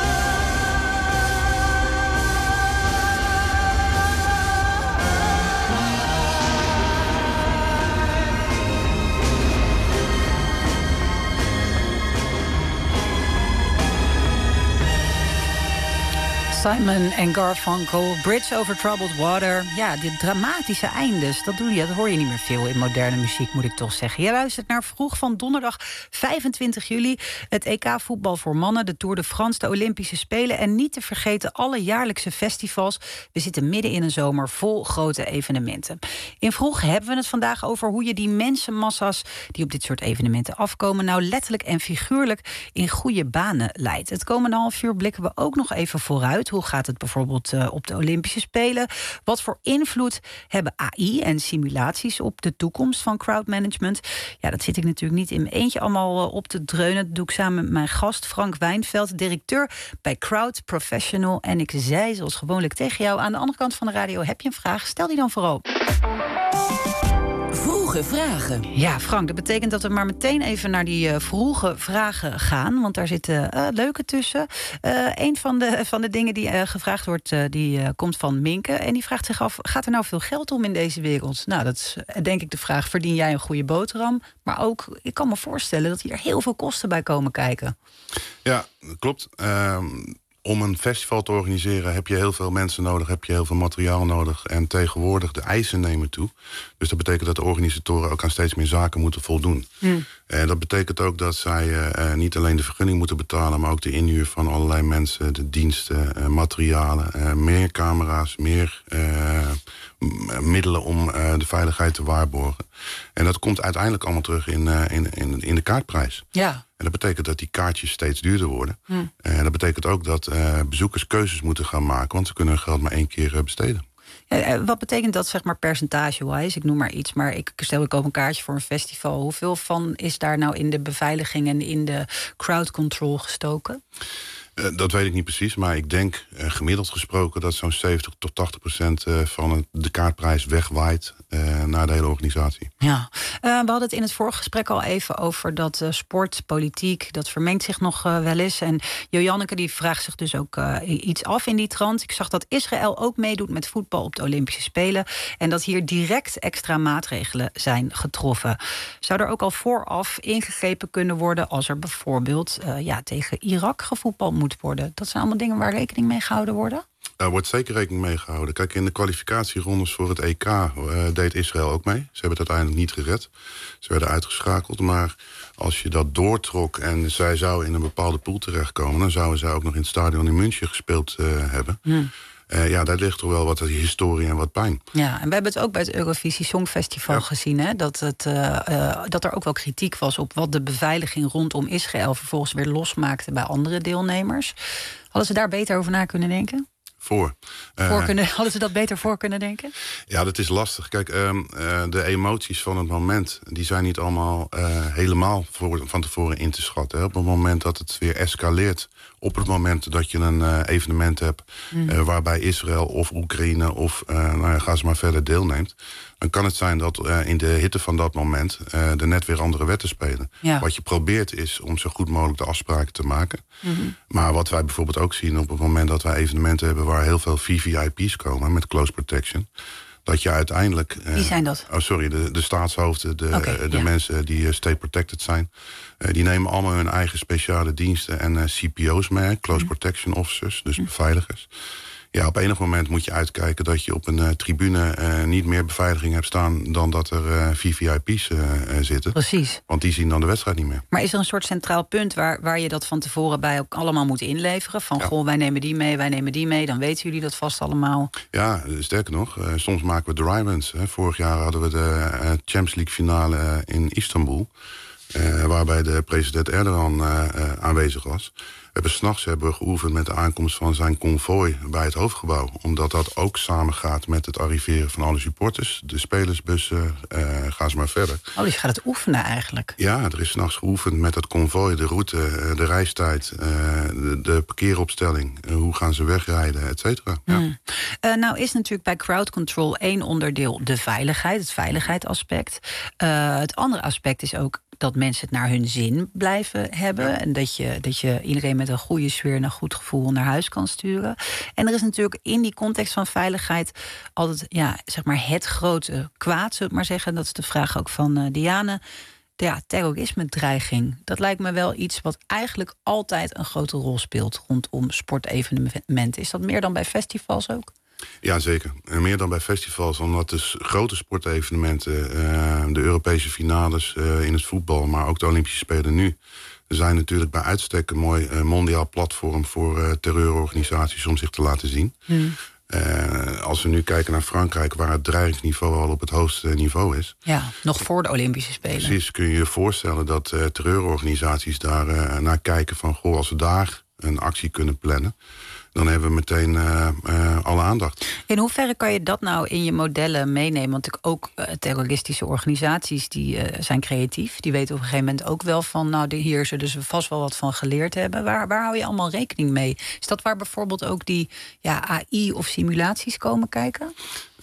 Simon en Garfunkel, Bridge over Troubled Water. Ja, dit dramatische eindes, dat hoor je niet meer veel in moderne muziek, moet ik toch zeggen. Je luistert naar Vroeg van donderdag 25 juli. Het EK-voetbal voor mannen, de Tour de France, de Olympische Spelen en niet te vergeten alle jaarlijkse festivals. We zitten midden in een zomer vol grote evenementen. In Vroeg hebben we het vandaag over hoe je die mensenmassa's die op dit soort evenementen afkomen nou letterlijk en figuurlijk in goede banen leidt. Het komende half uur blikken we ook nog even vooruit. Hoe gaat het bijvoorbeeld op de Olympische Spelen? Wat voor invloed hebben AI en simulaties op de toekomst van crowdmanagement? Ja, dat zit ik natuurlijk niet in mijn eentje allemaal op te dreunen. Dat doe ik samen met mijn gast Frank Wijnveld, directeur bij Crowd Professional. En ik zei zoals gewoonlijk tegen jou, aan de andere kant van de radio heb je een vraag, stel die dan vooral. Vroege vragen. Ja, Frank, dat betekent dat we maar meteen even naar die vroege vragen gaan. Want daar zitten leuke tussen. Een van de dingen die gevraagd wordt, die komt van Minke. En die vraagt zich af, gaat er nou veel geld om in deze wereld? Nou, dat is denk ik de vraag, verdien jij een goede boterham? Maar ook, ik kan me voorstellen dat hier heel veel kosten bij komen kijken. Ja, dat klopt. Om een festival te organiseren heb je heel veel mensen nodig, heb je heel veel materiaal nodig. En tegenwoordig de eisen nemen toe. Dus dat betekent dat de organisatoren ook aan steeds meer zaken moeten voldoen. En dat betekent ook dat zij niet alleen de vergunning moeten betalen, maar ook de inhuur van allerlei mensen, de diensten, materialen, meer camera's, meer middelen om de veiligheid te waarborgen. En dat komt uiteindelijk allemaal terug in de kaartprijs. Ja. En dat betekent dat die kaartjes steeds duurder worden. En dat betekent ook dat bezoekers keuzes moeten gaan maken, want ze kunnen hun geld maar 1 keer besteden. Wat betekent dat, zeg maar, percentage-wise? Ik noem maar iets, maar ik koop een kaartje voor een festival. Hoeveel van is daar nou in de beveiliging en in de crowd control gestoken? Dat weet ik niet precies, maar ik denk gemiddeld gesproken dat zo'n 70-80% van de kaartprijs wegwaait naar de hele organisatie. Ja, we hadden het in het vorige gesprek al even over dat sport, politiek, dat vermengt zich nog wel eens. En Joanneke die vraagt zich dus ook iets af in die trant. Ik zag dat Israël ook meedoet met voetbal op de Olympische Spelen en dat hier direct extra maatregelen zijn getroffen. Zou er ook al vooraf ingegrepen kunnen worden als er bijvoorbeeld tegen Irak gevoetbald moet worden? Dat zijn allemaal dingen waar rekening mee gehouden worden? Daar wordt zeker rekening mee gehouden. Kijk, in de kwalificatierondes voor het EK deed Israël ook mee. Ze hebben het uiteindelijk niet gered. Ze werden uitgeschakeld. Maar als je dat doortrok en zij zou in een bepaalde pool terechtkomen, dan zouden zij ook nog in het stadion in München gespeeld hebben. Daar ligt toch wel wat historie en wat pijn. Ja, en we hebben het ook bij het Eurovisie Songfestival gezien, hè? Dat er ook wel kritiek was op wat de beveiliging rondom Israël vervolgens weer losmaakte bij andere deelnemers. Hadden ze daar beter over na kunnen denken? Hadden ze dat beter voor kunnen denken? Ja, dat is lastig. Kijk, de emoties van het moment, die zijn niet allemaal helemaal van tevoren in te schatten. Hè. Op het moment dat het weer escaleert, op het moment dat je een evenement hebt waarbij Israël of Oekraïne of ga ze maar verder deelneemt, dan kan het zijn dat in de hitte van dat moment er net weer andere wetten spelen. Ja. Wat je probeert is om zo goed mogelijk de afspraken te maken. Maar wat wij bijvoorbeeld ook zien op het moment dat wij evenementen hebben waar heel veel VVIP's komen met close protection, dat je uiteindelijk... Wie zijn dat? De staatshoofden, de mensen die state protected zijn. Die nemen allemaal hun eigen speciale diensten en CPO's mee, close protection officers, dus beveiligers. Ja, op enig moment moet je uitkijken dat je op een tribune niet meer beveiliging hebt staan dan dat er VVIP's zitten. Precies. Want die zien dan de wedstrijd niet meer. Maar is er een soort centraal punt waar je dat van tevoren bij ook allemaal moet inleveren? Van goh, wij nemen die mee, dan weten jullie dat vast allemaal. Ja, sterker nog, soms maken we dry runs. Vorig jaar hadden we de Champions League finale in Istanbul, waarbij de president Erdogan aanwezig was. We hebben geoefend met de aankomst van zijn konvooi bij het hoofdgebouw. Omdat dat ook samengaat met het arriveren van alle supporters. De spelersbussen, gaan ze maar verder. Oh, dus je gaat het oefenen eigenlijk? Ja, er is 's nachts geoefend met het konvooi, de route, de reistijd, de parkeeropstelling. Hoe gaan ze wegrijden, et cetera. Ja. Nou is natuurlijk bij crowd control 1 onderdeel de veiligheid, het veiligheidsaspect. Het andere aspect is ook dat mensen het naar hun zin blijven hebben. Ja. En dat je iedereen met een goede sfeer en een goed gevoel naar huis kan sturen. En er is natuurlijk in die context van veiligheid altijd het grote kwaad, zullen we maar zeggen. Dat is de vraag ook van Diane. Ja, terrorisme-dreiging. Dat lijkt me wel iets wat eigenlijk altijd een grote rol speelt rondom sportevenementen. Is dat meer dan bij festivals ook? Ja, zeker. En meer dan bij festivals, omdat de grote sportevenementen, de Europese finales in het voetbal, maar ook de Olympische Spelen nu, zijn natuurlijk bij uitstek een mooi mondiaal platform voor terreurorganisaties om zich te laten zien. Als we nu kijken naar Frankrijk, waar het dreigingsniveau al op het hoogste niveau is. Ja, nog voor de Olympische Spelen. Precies, kun je je voorstellen dat terreurorganisaties daar naar kijken van, goh, als we daar een actie kunnen plannen, dan hebben we meteen alle aandacht. In hoeverre kan je dat nou in je modellen meenemen? Want ook terroristische organisaties die zijn creatief. Die weten op een gegeven moment ook wel van... nou, hier zullen ze vast wel wat van geleerd hebben. Waar hou je allemaal rekening mee? Is dat waar bijvoorbeeld ook die AI of simulaties komen kijken?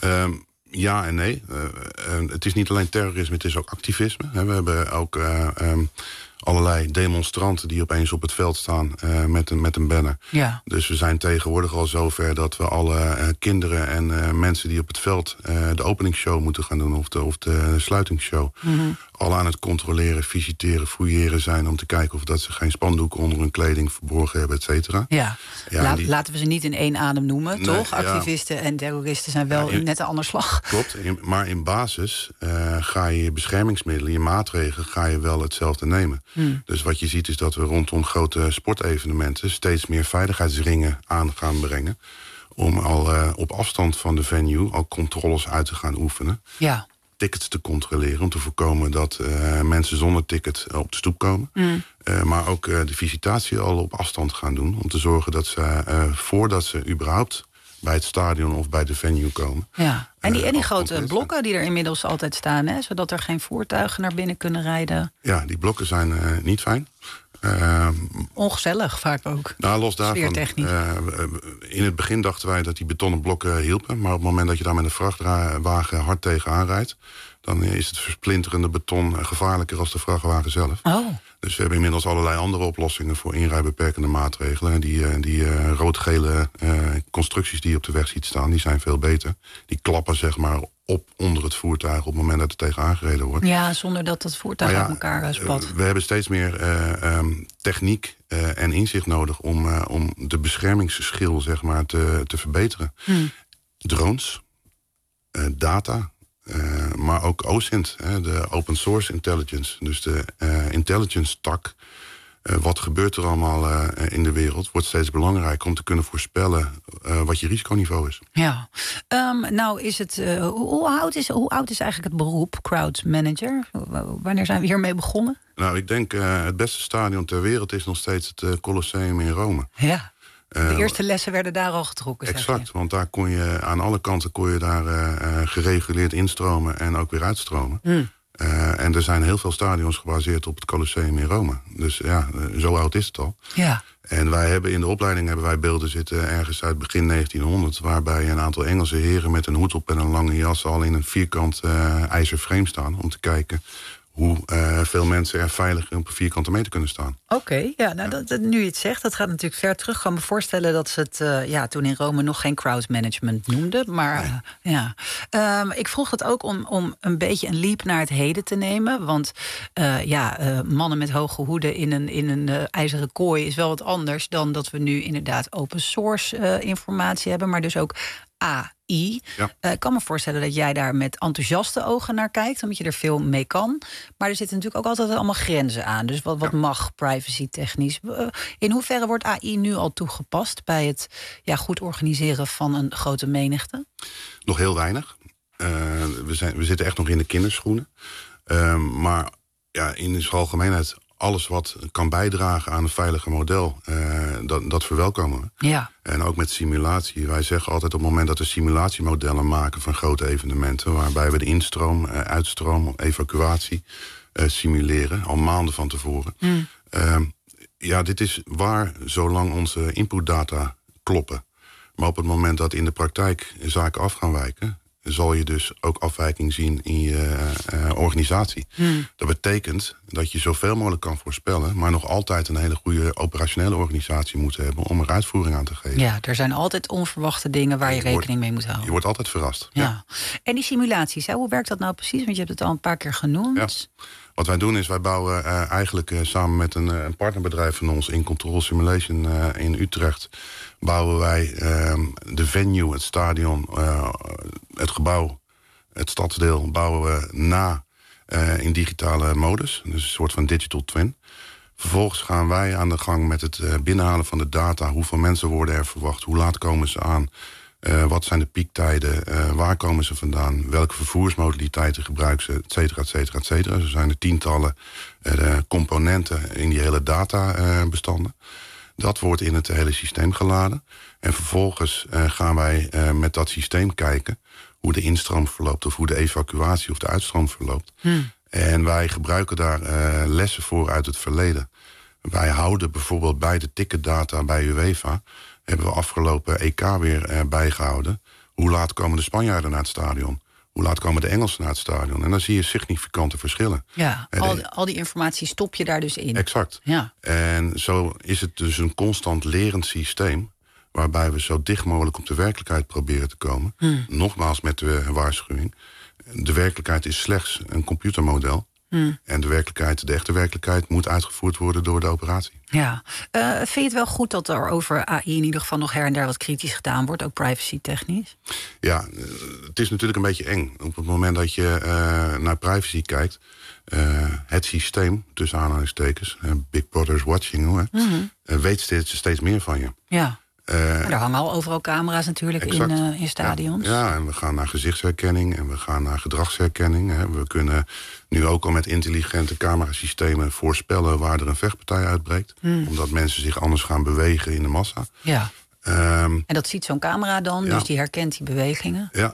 Ja en nee. Het is niet alleen terrorisme, het is ook activisme. We hebben ook allerlei demonstranten die opeens op het veld staan met een banner. Ja. Dus we zijn tegenwoordig al zover dat we alle kinderen en mensen die op het veld de openingsshow moeten gaan doen of de sluitingsshow. Mm-hmm. Al aan het controleren, visiteren, fouilleren zijn om te kijken of dat ze geen spandoeken onder hun kleding verborgen hebben, et cetera. Ja. Laten we ze niet in één adem noemen, toch? Activisten en terroristen zijn wel net een ander slag. Klopt, maar in basis ga je beschermingsmiddelen, je maatregelen, ga je wel hetzelfde nemen. Dus wat je ziet is dat we rondom grote sportevenementen steeds meer veiligheidsringen aan gaan brengen. Om al op afstand van de venue al controles uit te gaan oefenen. Ja. Tickets te controleren om te voorkomen dat mensen zonder ticket op de stoep komen. Maar ook de visitatie al op afstand gaan doen. Om te zorgen dat ze voordat ze überhaupt bij het stadion of bij de venue komen. Ja. En die grote blokken die er inmiddels altijd staan, hè, zodat er geen voertuigen naar binnen kunnen rijden. Ja, die blokken zijn niet fijn. Ongezellig vaak ook. Nou, los daarvan. In het begin dachten wij dat die betonnen blokken hielpen. Maar op het moment dat je daar met een vrachtwagen hard tegenaan rijdt, dan is het versplinterende beton gevaarlijker als de vrachtwagen zelf. Oh. Dus we hebben inmiddels allerlei andere oplossingen voor inrijbeperkende maatregelen. Die rood-gele constructies die je op de weg ziet staan, die zijn veel beter. Die klappen zeg maar op onder het voertuig op het moment dat er tegen aangereden wordt. Ja, zonder dat het voertuig op elkaar spat. We hebben steeds meer techniek en inzicht nodig om de beschermingsschil zeg maar te verbeteren. Drones, data, maar ook OSINT, de Open Source Intelligence. Dus de intelligence-tak. Wat gebeurt er allemaal in de wereld? Wordt steeds belangrijker om te kunnen voorspellen wat je risiconiveau is. Ja, nou is het. Hoe oud is eigenlijk het beroep crowd manager? Wanneer zijn we hiermee begonnen? Nou, ik denk het beste stadion ter wereld is nog steeds het Colosseum in Rome. Ja. De eerste lessen werden daar al getrokken. Exact, want daar kon je aan alle kanten gereguleerd instromen en ook weer uitstromen. En er zijn heel veel stadions gebaseerd op het Colosseum in Rome. Dus ja, zo oud is het al. Ja. En wij hebben in de opleiding beelden zitten ergens uit begin 1900... waarbij een aantal Engelse heren met een hoed op en een lange jas al in een vierkant ijzerframe staan om te kijken hoe veel mensen er veilig op een vierkante meter kunnen staan. Oké, ja, nou, nu je het zegt, dat gaat natuurlijk ver terug. Ik kan me voorstellen dat ze het toen in Rome nog geen crowd management noemden. Maar ik vroeg het ook om een beetje een leap naar het heden te nemen. Want mannen met hoge hoeden in een ijzeren kooi is wel wat anders dan dat we nu inderdaad open source informatie hebben, maar dus ook AI. Ja. Ik kan me voorstellen dat jij daar met enthousiaste ogen naar kijkt, omdat je er veel mee kan. Maar er zitten natuurlijk ook altijd allemaal grenzen aan. Dus wat mag privacy-technisch? In hoeverre wordt AI nu al toegepast bij het goed organiseren van een grote menigte? Nog heel weinig. We zitten echt nog in de kinderschoenen. Maar in zijn algemeenheid, alles wat kan bijdragen aan een veiliger model, dat verwelkomen we. Ja. En ook met simulatie. Wij zeggen altijd op het moment dat we simulatiemodellen maken van grote evenementen, waarbij we de instroom, uitstroom, evacuatie simuleren, al maanden van tevoren. Dit is waar zolang onze inputdata kloppen. Maar op het moment dat in de praktijk zaken af gaan wijken, zal je dus ook afwijking zien in je organisatie. Dat betekent dat je zoveel mogelijk kan voorspellen, maar nog altijd een hele goede operationele organisatie moet hebben om er uitvoering aan te geven. Ja, er zijn altijd onverwachte dingen waar je rekening mee moet houden. Je wordt altijd verrast. Ja. En die simulaties, hoe werkt dat nou precies? Want je hebt het al een paar keer genoemd. Ja. Wat wij doen is, wij bouwen eigenlijk samen met een partnerbedrijf van ons in Control Simulation in Utrecht, bouwen wij de venue, het stadion, het gebouw, het stadsdeel, bouwen we na in digitale modus. Dus een soort van digital twin. Vervolgens gaan wij aan de gang met het binnenhalen van de data. Hoeveel mensen worden er verwacht? Hoe laat komen ze aan? Wat zijn de piektijden? Waar komen ze vandaan? Welke vervoersmodaliteiten gebruiken ze? Et cetera, et cetera, et cetera. Zo zijn er tientallen componenten in die hele databestanden. Dat wordt in het hele systeem geladen. En vervolgens gaan wij met dat systeem kijken hoe de instroom verloopt, of hoe de evacuatie of de uitstroom verloopt. En wij gebruiken daar lessen voor uit het verleden. Wij houden bijvoorbeeld bij de ticketdata bij UEFA, hebben we afgelopen EK weer bijgehouden. Hoe laat komen de Spanjaarden naar het stadion? Hoe laat komen de Engelsen naar het stadion? En dan zie je significante verschillen. Ja, al die informatie stop je daar dus in. Exact. Ja. En zo is het dus een constant lerend systeem, waarbij we zo dicht mogelijk op de werkelijkheid proberen te komen. Nogmaals met de waarschuwing. De werkelijkheid is slechts een computermodel. En de echte werkelijkheid moet uitgevoerd worden door de operatie. Ja. Vind je het wel goed dat er over AI in ieder geval nog her en der wat kritisch gedaan wordt, ook privacy-technisch? Ja, het is natuurlijk een beetje eng. Op het moment dat je naar privacy kijkt, het systeem, tussen aanhalingstekens, Big Brother's watching, weet steeds meer van je. Ja. Er hangen al overal camera's natuurlijk in stadions. Ja, en we gaan naar gezichtsherkenning en we gaan naar gedragsherkenning. We kunnen nu ook al met intelligente camerasystemen voorspellen waar er een vechtpartij uitbreekt. Omdat mensen zich anders gaan bewegen in de massa. Ja. En dat ziet zo'n camera dan, dus die herkent die bewegingen. Ja.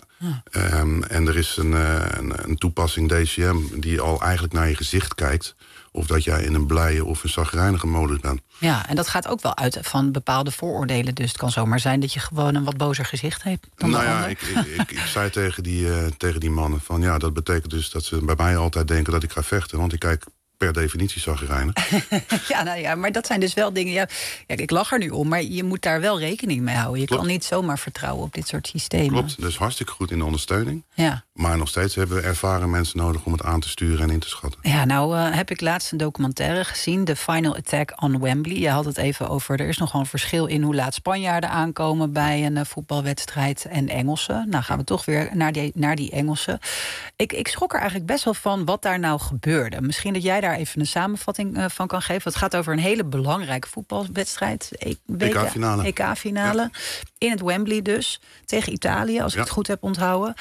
En er is een toepassing DCM die al eigenlijk naar je gezicht kijkt, of dat jij in een blije of een chagrijnige modus bent. Ja, en dat gaat ook wel uit van bepaalde vooroordelen. Dus het kan zomaar zijn dat je gewoon een wat bozer gezicht hebt dan de ander. Ik zei tegen die mannen van dat betekent dus dat ze bij mij altijd denken dat ik ga vechten. Want ik kijk per definitie chagrijnig. Maar dat zijn dus wel dingen. Ja, ik lach er nu om, maar je moet daar wel rekening mee houden. Je kan niet zomaar vertrouwen op dit soort systemen. Klopt, dus hartstikke goed in de ondersteuning. Ja. Maar nog steeds hebben we ervaren mensen nodig om het aan te sturen en in te schatten. Ja, nou heb ik laatst een documentaire gezien, The Final Attack on Wembley. Je had het even over, er is nogal een verschil in hoe laat Spanjaarden aankomen bij een voetbalwedstrijd en Engelsen. Nou gaan we toch weer naar die Engelsen. Ik schrok er eigenlijk best wel van wat daar nou gebeurde. Misschien dat jij daar even een samenvatting van kan geven. Het gaat over een hele belangrijke voetbalwedstrijd. EK-finale. In het Wembley dus. Tegen Italië, als ik het goed heb onthouden.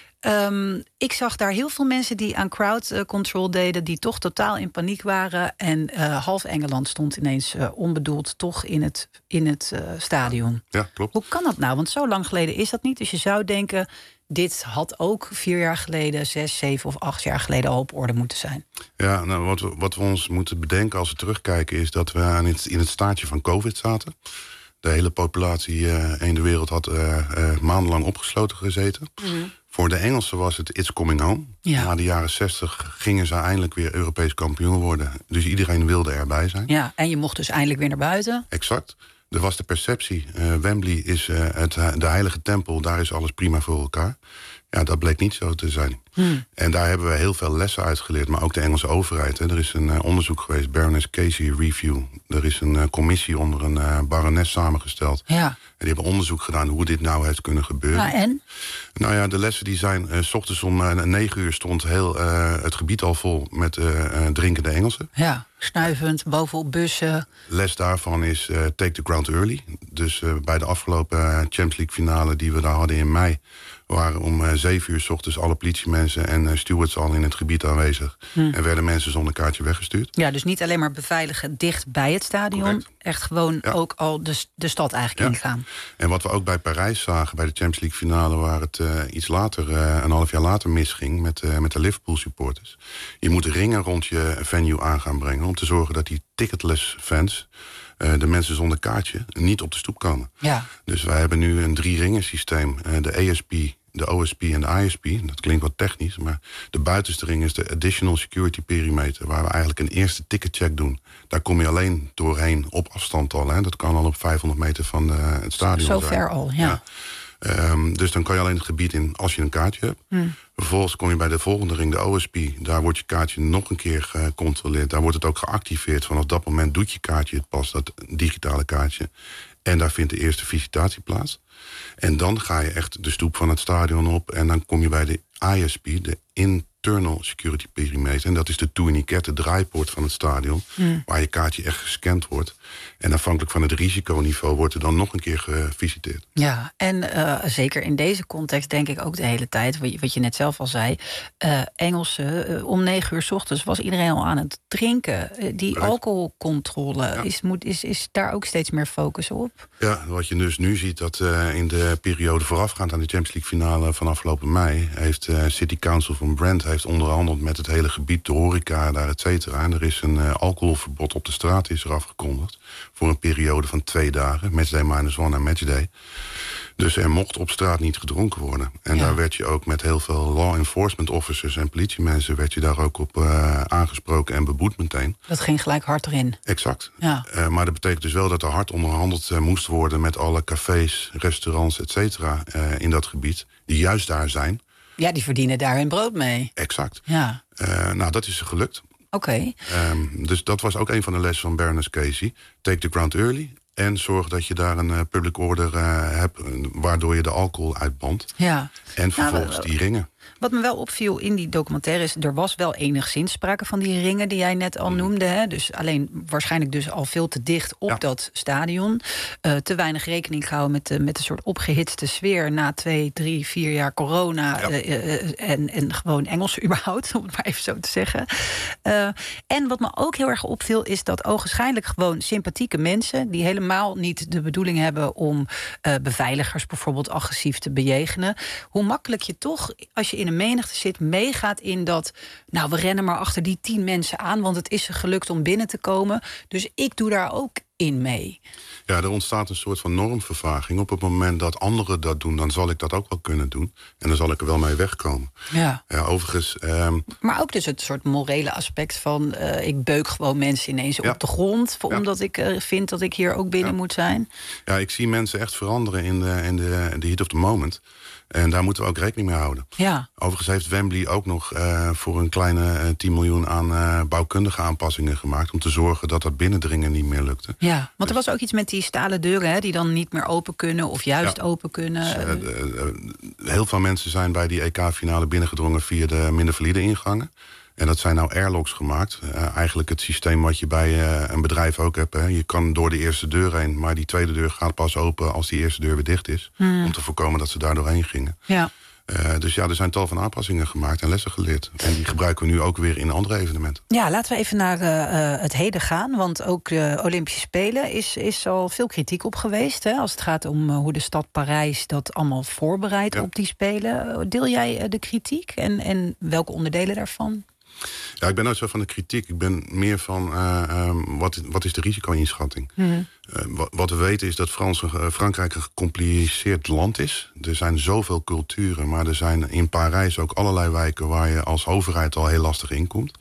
Ik zag daar heel veel mensen die aan crowd control deden, die toch totaal in paniek waren. En half Engeland stond ineens onbedoeld toch in het stadion. Ja, klopt. Hoe kan dat nou? Want zo lang geleden is dat niet. Dus je zou denken, dit had ook 4 jaar geleden, 6, 7 of 8 jaar geleden al op orde moeten zijn. Ja, nou, wat we ons moeten bedenken als we terugkijken is dat we in het staartje van COVID zaten. De hele populatie in de wereld had maandenlang opgesloten gezeten. Voor de Engelsen was het It's Coming Home. Ja. Na de jaren 60 gingen ze eindelijk weer Europees kampioen worden. Dus iedereen wilde erbij zijn. Ja, en je mocht dus eindelijk weer naar buiten. Exact. Er was de perceptie, Wembley is de heilige tempel, daar is alles prima voor elkaar. Ja, dat bleek niet zo te zijn. En daar hebben we heel veel lessen uitgeleerd, maar ook de Engelse overheid. Er is een onderzoek geweest, Baroness Casey Review. Er is een commissie onder een barones samengesteld. Ja. En die hebben onderzoek gedaan hoe dit nou heeft kunnen gebeuren. Ja, en? Nou ja, de lessen die zijn, 's ochtends om 9 uur stond heel het gebied al vol met drinkende Engelsen. Ja, snuivend, bovenop bussen. Les daarvan is take the ground early. Dus bij de afgelopen Champions League finale die we daar hadden in mei, waren om 7 uur 's ochtends alle politiemensen en stewards al in het gebied aanwezig. En werden mensen zonder kaartje weggestuurd. Ja, dus niet alleen maar beveiligen dicht bij het stadion. Correct. Echt gewoon ook al de stad eigenlijk ingaan. En wat we ook bij Parijs zagen, bij de Champions League finale, waar het iets later, een half jaar later misging met de Liverpool supporters. Je moet ringen rond je venue aan gaan brengen om te zorgen dat die ticketless fans, de mensen zonder kaartje, niet op de stoep komen. Ja. Dus wij hebben nu een 3-ringen systeem. De ASP, de OSP en de ISP. Dat klinkt wat technisch, maar de buitenste ring is de Additional Security Perimeter, waar we eigenlijk een eerste ticketcheck doen. Daar kom je alleen doorheen op afstand al. Hè. Dat kan al op 500 meter van het stadion zijn. Zo ver al, ja. Dus dan kan je alleen het gebied in als je een kaartje hebt. Vervolgens kom je bij de volgende ring, de OSP. Daar wordt je kaartje nog een keer gecontroleerd. Daar wordt het ook geactiveerd. Vanaf dat moment doet je kaartje het pas, dat digitale kaartje. En daar vindt de eerste visitatie plaats. En dan ga je echt de stoep van het stadion op. En dan kom je bij de ISP, de internal security perimeter. En dat is de tourniquet, de draaipoort van het stadion. Waar je kaartje echt gescand wordt. En afhankelijk van het risiconiveau wordt er dan nog een keer gevisiteerd. Ja, en zeker in deze context denk ik ook de hele tijd, wat je net zelf al zei, Engelsen, om 9 uur 's ochtends was iedereen al aan het drinken. Die alcoholcontrole, is daar ook steeds meer focus op? Ja, wat je dus nu ziet, dat in de periode voorafgaand aan de Champions League finale van afgelopen mei, heeft City Council van Brent onderhandeld met het hele gebied, de horeca daar, et cetera. En er is een alcoholverbod op de straat is er afgekondigd. Voor een periode van 2 dagen. Matchday -1 en matchday. Dus er mocht op straat niet gedronken worden. En daar werd je ook met heel veel law enforcement officers en politiemensen, werd je daar ook op aangesproken en beboet meteen. Dat ging gelijk hard erin. Exact. Ja. Maar dat betekent dus wel dat er hard onderhandeld moest worden met alle cafés, restaurants, et cetera, in dat gebied. Die juist daar zijn. Ja, die verdienen daar hun brood mee. Exact. Ja. Nou, dat is gelukt. Oké. Dus dat was ook een van de lessen van Baroness Casey. Take the ground early. En zorg dat je daar een public order hebt, waardoor je de alcohol uitbandt. Ja. En vervolgens die ringen. Wat me wel opviel in die documentaire is, er was wel enigszins sprake van die ringen die jij net al noemde. Hè? Dus alleen waarschijnlijk dus al veel te dicht op dat stadion. Te weinig rekening gehouden met de soort opgehitste sfeer na 2, 3, 4 jaar corona. En gewoon Engels überhaupt, om het maar even zo te zeggen. En wat me ook heel erg opviel is dat ogenschijnlijk gewoon sympathieke mensen, die helemaal niet de bedoeling hebben om beveiligers bijvoorbeeld agressief te bejegenen, hoe makkelijk je toch, als je in een menigte zit, meegaat in dat, nou, we rennen maar achter die 10 mensen aan, want het is ze gelukt om binnen te komen. Dus ik doe daar ook in mee. Ja, er ontstaat een soort van normvervaging. Op het moment dat anderen dat doen, dan zal ik dat ook wel kunnen doen. En dan zal ik er wel mee wegkomen. Ja. Ja, overigens. Maar ook dus het soort morele aspect van, ik beuk gewoon mensen ineens op de grond, omdat ik vind dat ik hier ook binnen moet zijn. Ja, ik zie mensen echt veranderen in de heat of the moment. En daar moeten we ook rekening mee houden. Ja. Overigens heeft Wembley ook nog voor een kleine 10 miljoen aan bouwkundige aanpassingen gemaakt, om te zorgen dat dat binnendringen niet meer lukte. Ja, want er was ook iets met die stalen deuren, hè, die dan niet meer open kunnen of juist open kunnen. Dus, heel veel mensen zijn bij die EK-finale binnengedrongen via de minder valide ingangen. En dat zijn nou airlocks gemaakt. Eigenlijk het systeem wat je bij een bedrijf ook hebt. Hè. Je kan door de eerste deur heen, maar die tweede deur gaat pas open als die eerste deur weer dicht is. Om te voorkomen dat ze daar doorheen gingen. Ja. Dus ja, er zijn tal van aanpassingen gemaakt en lessen geleerd. En die gebruiken we nu ook weer in andere evenementen. Ja, laten we even naar het heden gaan. Want ook de Olympische Spelen is al veel kritiek op geweest. Hè, als het gaat om hoe de stad Parijs dat allemaal voorbereidt op die Spelen. Deel jij de kritiek en welke onderdelen daarvan? Ja, ik ben nooit zo van de kritiek. Ik ben meer van wat is de risico-inschatting. Wat we weten is dat Frankrijk een gecompliceerd land is. Er zijn zoveel culturen, maar er zijn in Parijs ook allerlei wijken waar je als overheid al heel lastig in komt.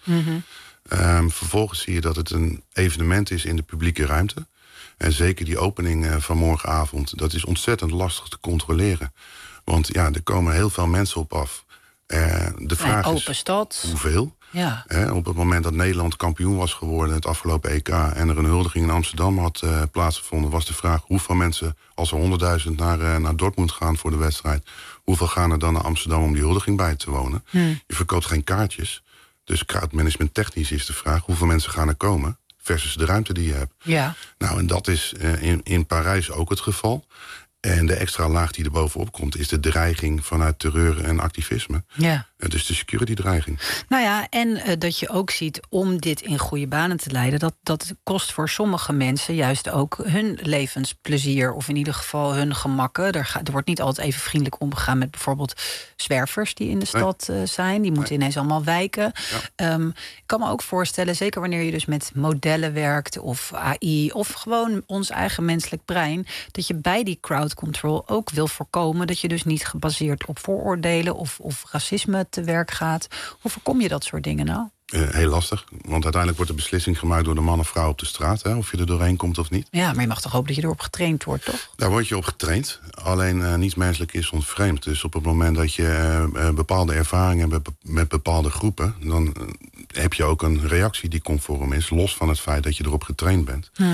Vervolgens zie je dat het een evenement is in de publieke ruimte. En zeker die opening van morgenavond, dat is ontzettend lastig te controleren. Want ja, er komen heel veel mensen op af. De vraag is, open stad. Hoeveel? Ja. Op het moment dat Nederland kampioen was geworden het afgelopen EK en er een huldiging in Amsterdam had plaatsgevonden, was de vraag hoeveel mensen, als er 100.000 naar Dortmund gaan voor de wedstrijd, hoeveel gaan er dan naar Amsterdam om die huldiging bij te wonen? Je verkoopt geen kaartjes. Dus crowdmanagement technisch is de vraag hoeveel mensen gaan er komen versus de ruimte die je hebt. Ja. Nou, en dat is in Parijs ook het geval. En de extra laag die er bovenop komt is de dreiging vanuit terreur en activisme. Ja. Dus de security-dreiging. Nou ja, en dat je ook ziet om dit in goede banen te leiden, dat kost voor sommige mensen juist ook hun levensplezier, of in ieder geval hun gemakken. Er wordt niet altijd even vriendelijk omgegaan met bijvoorbeeld zwervers die in de stad zijn. Die moeten ineens allemaal wijken. Ja. Ik kan me ook voorstellen, zeker wanneer je dus met modellen werkt of AI of gewoon ons eigen menselijk brein, dat je bij die crowd control ook wil voorkomen dat je dus niet gebaseerd op vooroordelen of racisme te werk gaat. Hoe voorkom je dat soort dingen nou? Heel lastig, want uiteindelijk wordt de beslissing gemaakt door de man of vrouw op de straat, hè, of je er doorheen komt of niet. Ja, maar je mag toch hopen dat je erop getraind wordt, toch? Daar word je op getraind, alleen niets menselijk is ons vreemd. Dus op het moment dat je bepaalde ervaringen hebt met bepaalde groepen, dan heb je ook een reactie die conform is, los van het feit dat je erop getraind bent.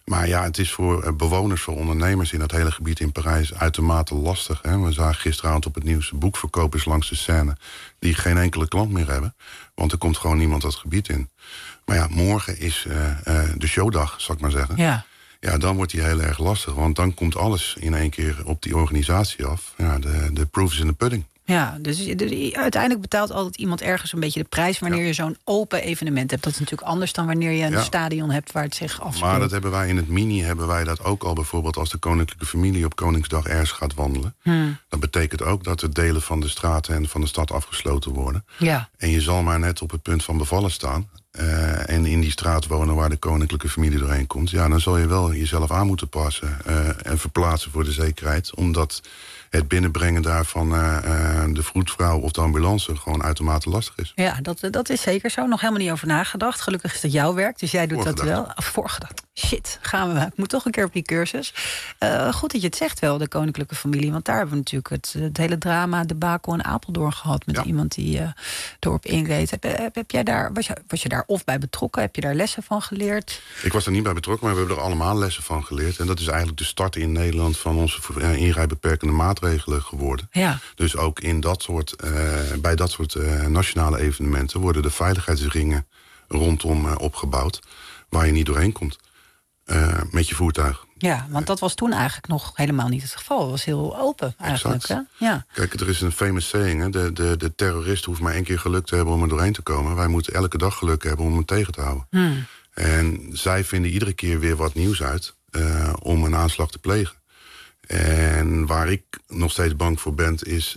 Maar ja, het is voor bewoners, voor ondernemers in dat hele gebied in Parijs uitermate lastig. Hè? We zagen gisteravond op het nieuws boekverkopers langs de Seine die geen enkele klant meer hebben. Want er komt gewoon niemand dat gebied in. Maar ja, morgen is de showdag, zal ik maar zeggen. Ja. Ja, dan wordt die heel erg lastig. Want dan komt alles in één keer op die organisatie af. Ja, de proof is in the pudding. Ja, dus uiteindelijk betaalt altijd iemand ergens een beetje de prijs wanneer je zo'n open evenement hebt. Dat is natuurlijk anders dan wanneer je een stadion hebt waar het zich afspeelt. Maar dat hebben wij in het mini dat ook al bijvoorbeeld als de koninklijke familie op Koningsdag ergens gaat wandelen. Dat betekent ook dat er delen van de straten en van de stad afgesloten worden. Ja. En je zal maar net op het punt van bevallen staan. En in die straat wonen waar de koninklijke familie doorheen komt. Ja, dan zal je wel jezelf aan moeten passen en verplaatsen voor de zekerheid. Omdat het binnenbrengen daarvan de vroedvrouw of de ambulance gewoon uitermate lastig is. Ja, dat is zeker zo. Nog helemaal niet over nagedacht. Gelukkig is dat jouw werk, dus jij doet dat wel. Voorgedacht. Shit, gaan we. Ik moet toch een keer op die cursus. Goed dat je het zegt wel, de koninklijke familie. Want daar hebben we natuurlijk het hele drama, debakel in Apeldoorn gehad. Met iemand die erop inreed. Heb jij daar, was je daar of bij betrokken? Heb je daar lessen van geleerd? Ik was er niet bij betrokken, maar we hebben er allemaal lessen van geleerd. En dat is eigenlijk de start in Nederland van onze inrijbeperkende maatregelen geworden. Ja. Dus ook in bij dat soort nationale evenementen worden de veiligheidsringen rondom opgebouwd waar je niet doorheen komt met je voertuig. Ja, want dat was toen eigenlijk nog helemaal niet het geval. Het was heel open eigenlijk. Hè? Ja. Kijk, er is een famous saying. Hè? De terrorist hoeft maar 1 keer geluk te hebben om er doorheen te komen. Wij moeten elke dag geluk hebben om hem tegen te houden. En zij vinden iedere keer weer wat nieuws uit om een aanslag te plegen. En waar ik nog steeds bang voor ben is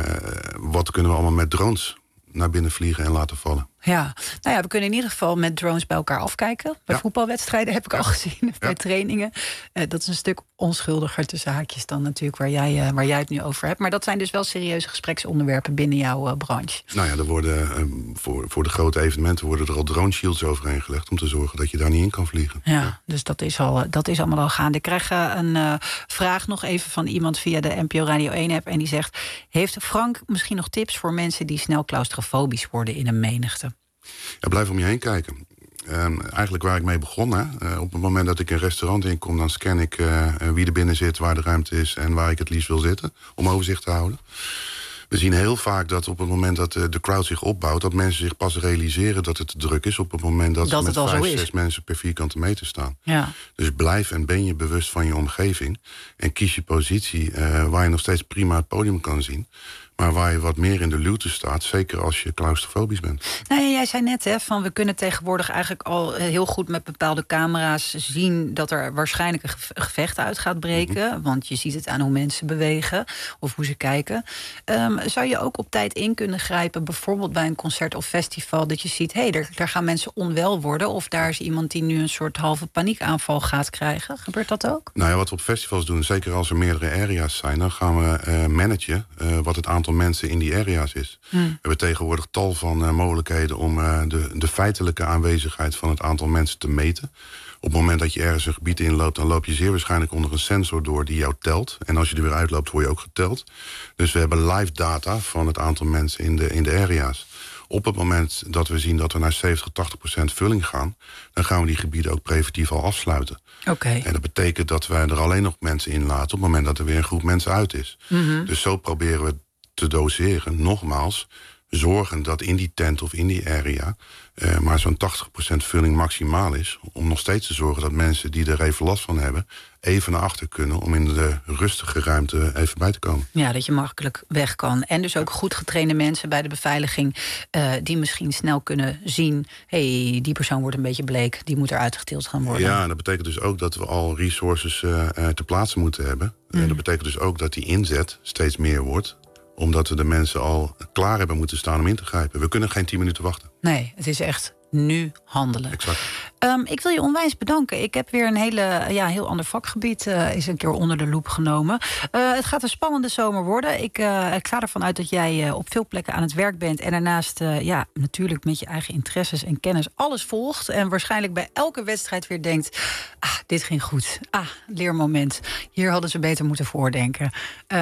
wat kunnen we allemaal met drones naar binnen vliegen en laten vallen. Ja, nou ja, we kunnen in ieder geval met drones bij elkaar afkijken. Bij voetbalwedstrijden heb ik al gezien, bij trainingen. Dat is een stuk onschuldiger tussen haakjes dan natuurlijk waar jij het nu over hebt. Maar dat zijn dus wel serieuze gespreksonderwerpen binnen jouw branche. Nou ja, er worden voor de grote evenementen worden er al drone shields overheen gelegd om te zorgen dat je daar niet in kan vliegen. Ja, dus dat is allemaal al gaande. Ik krijg een vraag nog even van iemand via de NPO Radio 1 app en die zegt: heeft Frank misschien nog tips voor mensen die snel claustrofobisch worden in een menigte? Ja, blijf om je heen kijken. Eigenlijk waar ik mee begon. Op het moment dat ik een restaurant inkom, dan scan ik wie er binnen zit, waar de ruimte is en waar ik het liefst wil zitten, om overzicht te houden. We zien heel vaak dat op het moment dat de crowd zich opbouwt, dat mensen zich pas realiseren dat het te druk is op het moment dat ze met 5, 6 mensen per vierkante meter staan. Ja. Dus blijf en ben je bewust van je omgeving en kies je positie waar je nog steeds prima het podium kan zien. Maar waar je wat meer in de luwte staat, zeker als je claustrofobisch bent. Nou ja, jij zei net, van we kunnen tegenwoordig eigenlijk al heel goed met bepaalde camera's zien dat er waarschijnlijk een gevecht uit gaat breken. Want je ziet het aan hoe mensen bewegen of hoe ze kijken. Zou je ook op tijd in kunnen grijpen, bijvoorbeeld bij een concert of festival, dat je ziet, daar gaan mensen onwel worden, of daar is iemand die nu een soort halve paniekaanval gaat krijgen? Gebeurt dat ook? Nou ja, wat we op festivals doen, zeker als er meerdere area's zijn, dan gaan we managen wat het aantal mensen in die area's is. We hebben tegenwoordig tal van mogelijkheden om de feitelijke aanwezigheid van het aantal mensen te meten. Op het moment dat je ergens een gebied inloopt, dan loop je zeer waarschijnlijk onder een sensor door die jou telt. En als je er weer uitloopt, word je ook geteld. Dus we hebben live data van het aantal mensen in de area's. Op het moment dat we zien dat we naar 70-80% vulling gaan, dan gaan we die gebieden ook preventief al afsluiten. Okay. En dat betekent dat wij er alleen nog mensen in laten op het moment dat er weer een groep mensen uit is. Dus zo proberen we te doseren, nogmaals, zorgen dat in die tent of in die area maar zo'n 80% vulling maximaal is, om nog steeds te zorgen dat mensen die er even last van hebben, even naar achter kunnen om in de rustige ruimte even bij te komen. Ja, dat je makkelijk weg kan. En dus ook goed getrainde mensen bij de beveiliging die misschien snel kunnen zien, die persoon wordt een beetje bleek, die moet eruit getild gaan worden. Ja, en dat betekent dus ook dat we al resources ter plaatse moeten hebben. Dat betekent dus ook dat die inzet steeds meer wordt, omdat we de mensen al klaar hebben moeten staan om in te grijpen. We kunnen geen 10 minuten wachten. Nee, het is echt nu handelen. Exact. Ik wil je onwijs bedanken. Ik heb weer een heel ander vakgebied is een keer onder de loep genomen. Het gaat een spannende zomer worden. Ik ga ervan uit dat jij op veel plekken aan het werk bent. En daarnaast natuurlijk met je eigen interesses en kennis alles volgt. En waarschijnlijk bij elke wedstrijd weer denkt, dit ging goed. Leermoment. Hier hadden ze beter moeten voordenken.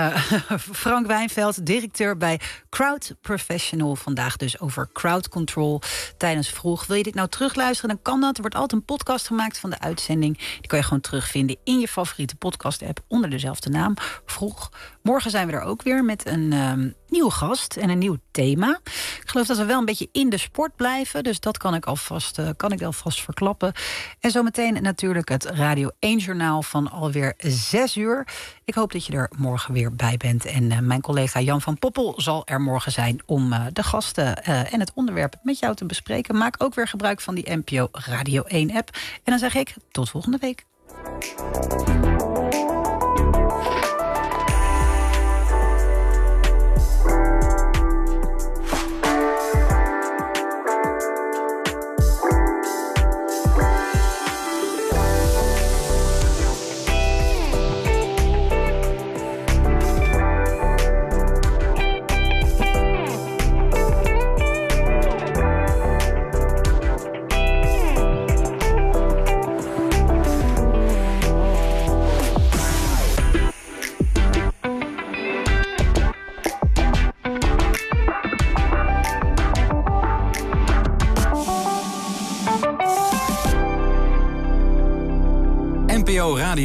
Frank Wijnveld, directeur bij Crowd Professional. Vandaag dus over crowd control tijdens Vroeg. Wil je dit nou terugluisteren, dan kan dat. wordt altijd een podcast gemaakt van de uitzending. Die kan je gewoon terugvinden in je favoriete podcast-app onder dezelfde naam, Vroeg. Morgen zijn we er ook weer met een nieuwe gast en een nieuw thema. Ik geloof dat we wel een beetje in de sport blijven, dus dat kan ik alvast verklappen. En zometeen natuurlijk het Radio 1-journaal van alweer 6 uur. Ik hoop dat je er morgen weer bij bent. En mijn collega Jan van Poppel zal er morgen zijn om de gasten en het onderwerp met jou te bespreken. Maak ook weer gebruik van die NPO Radio 1-app. En dan zeg ik tot volgende week. NPO Radio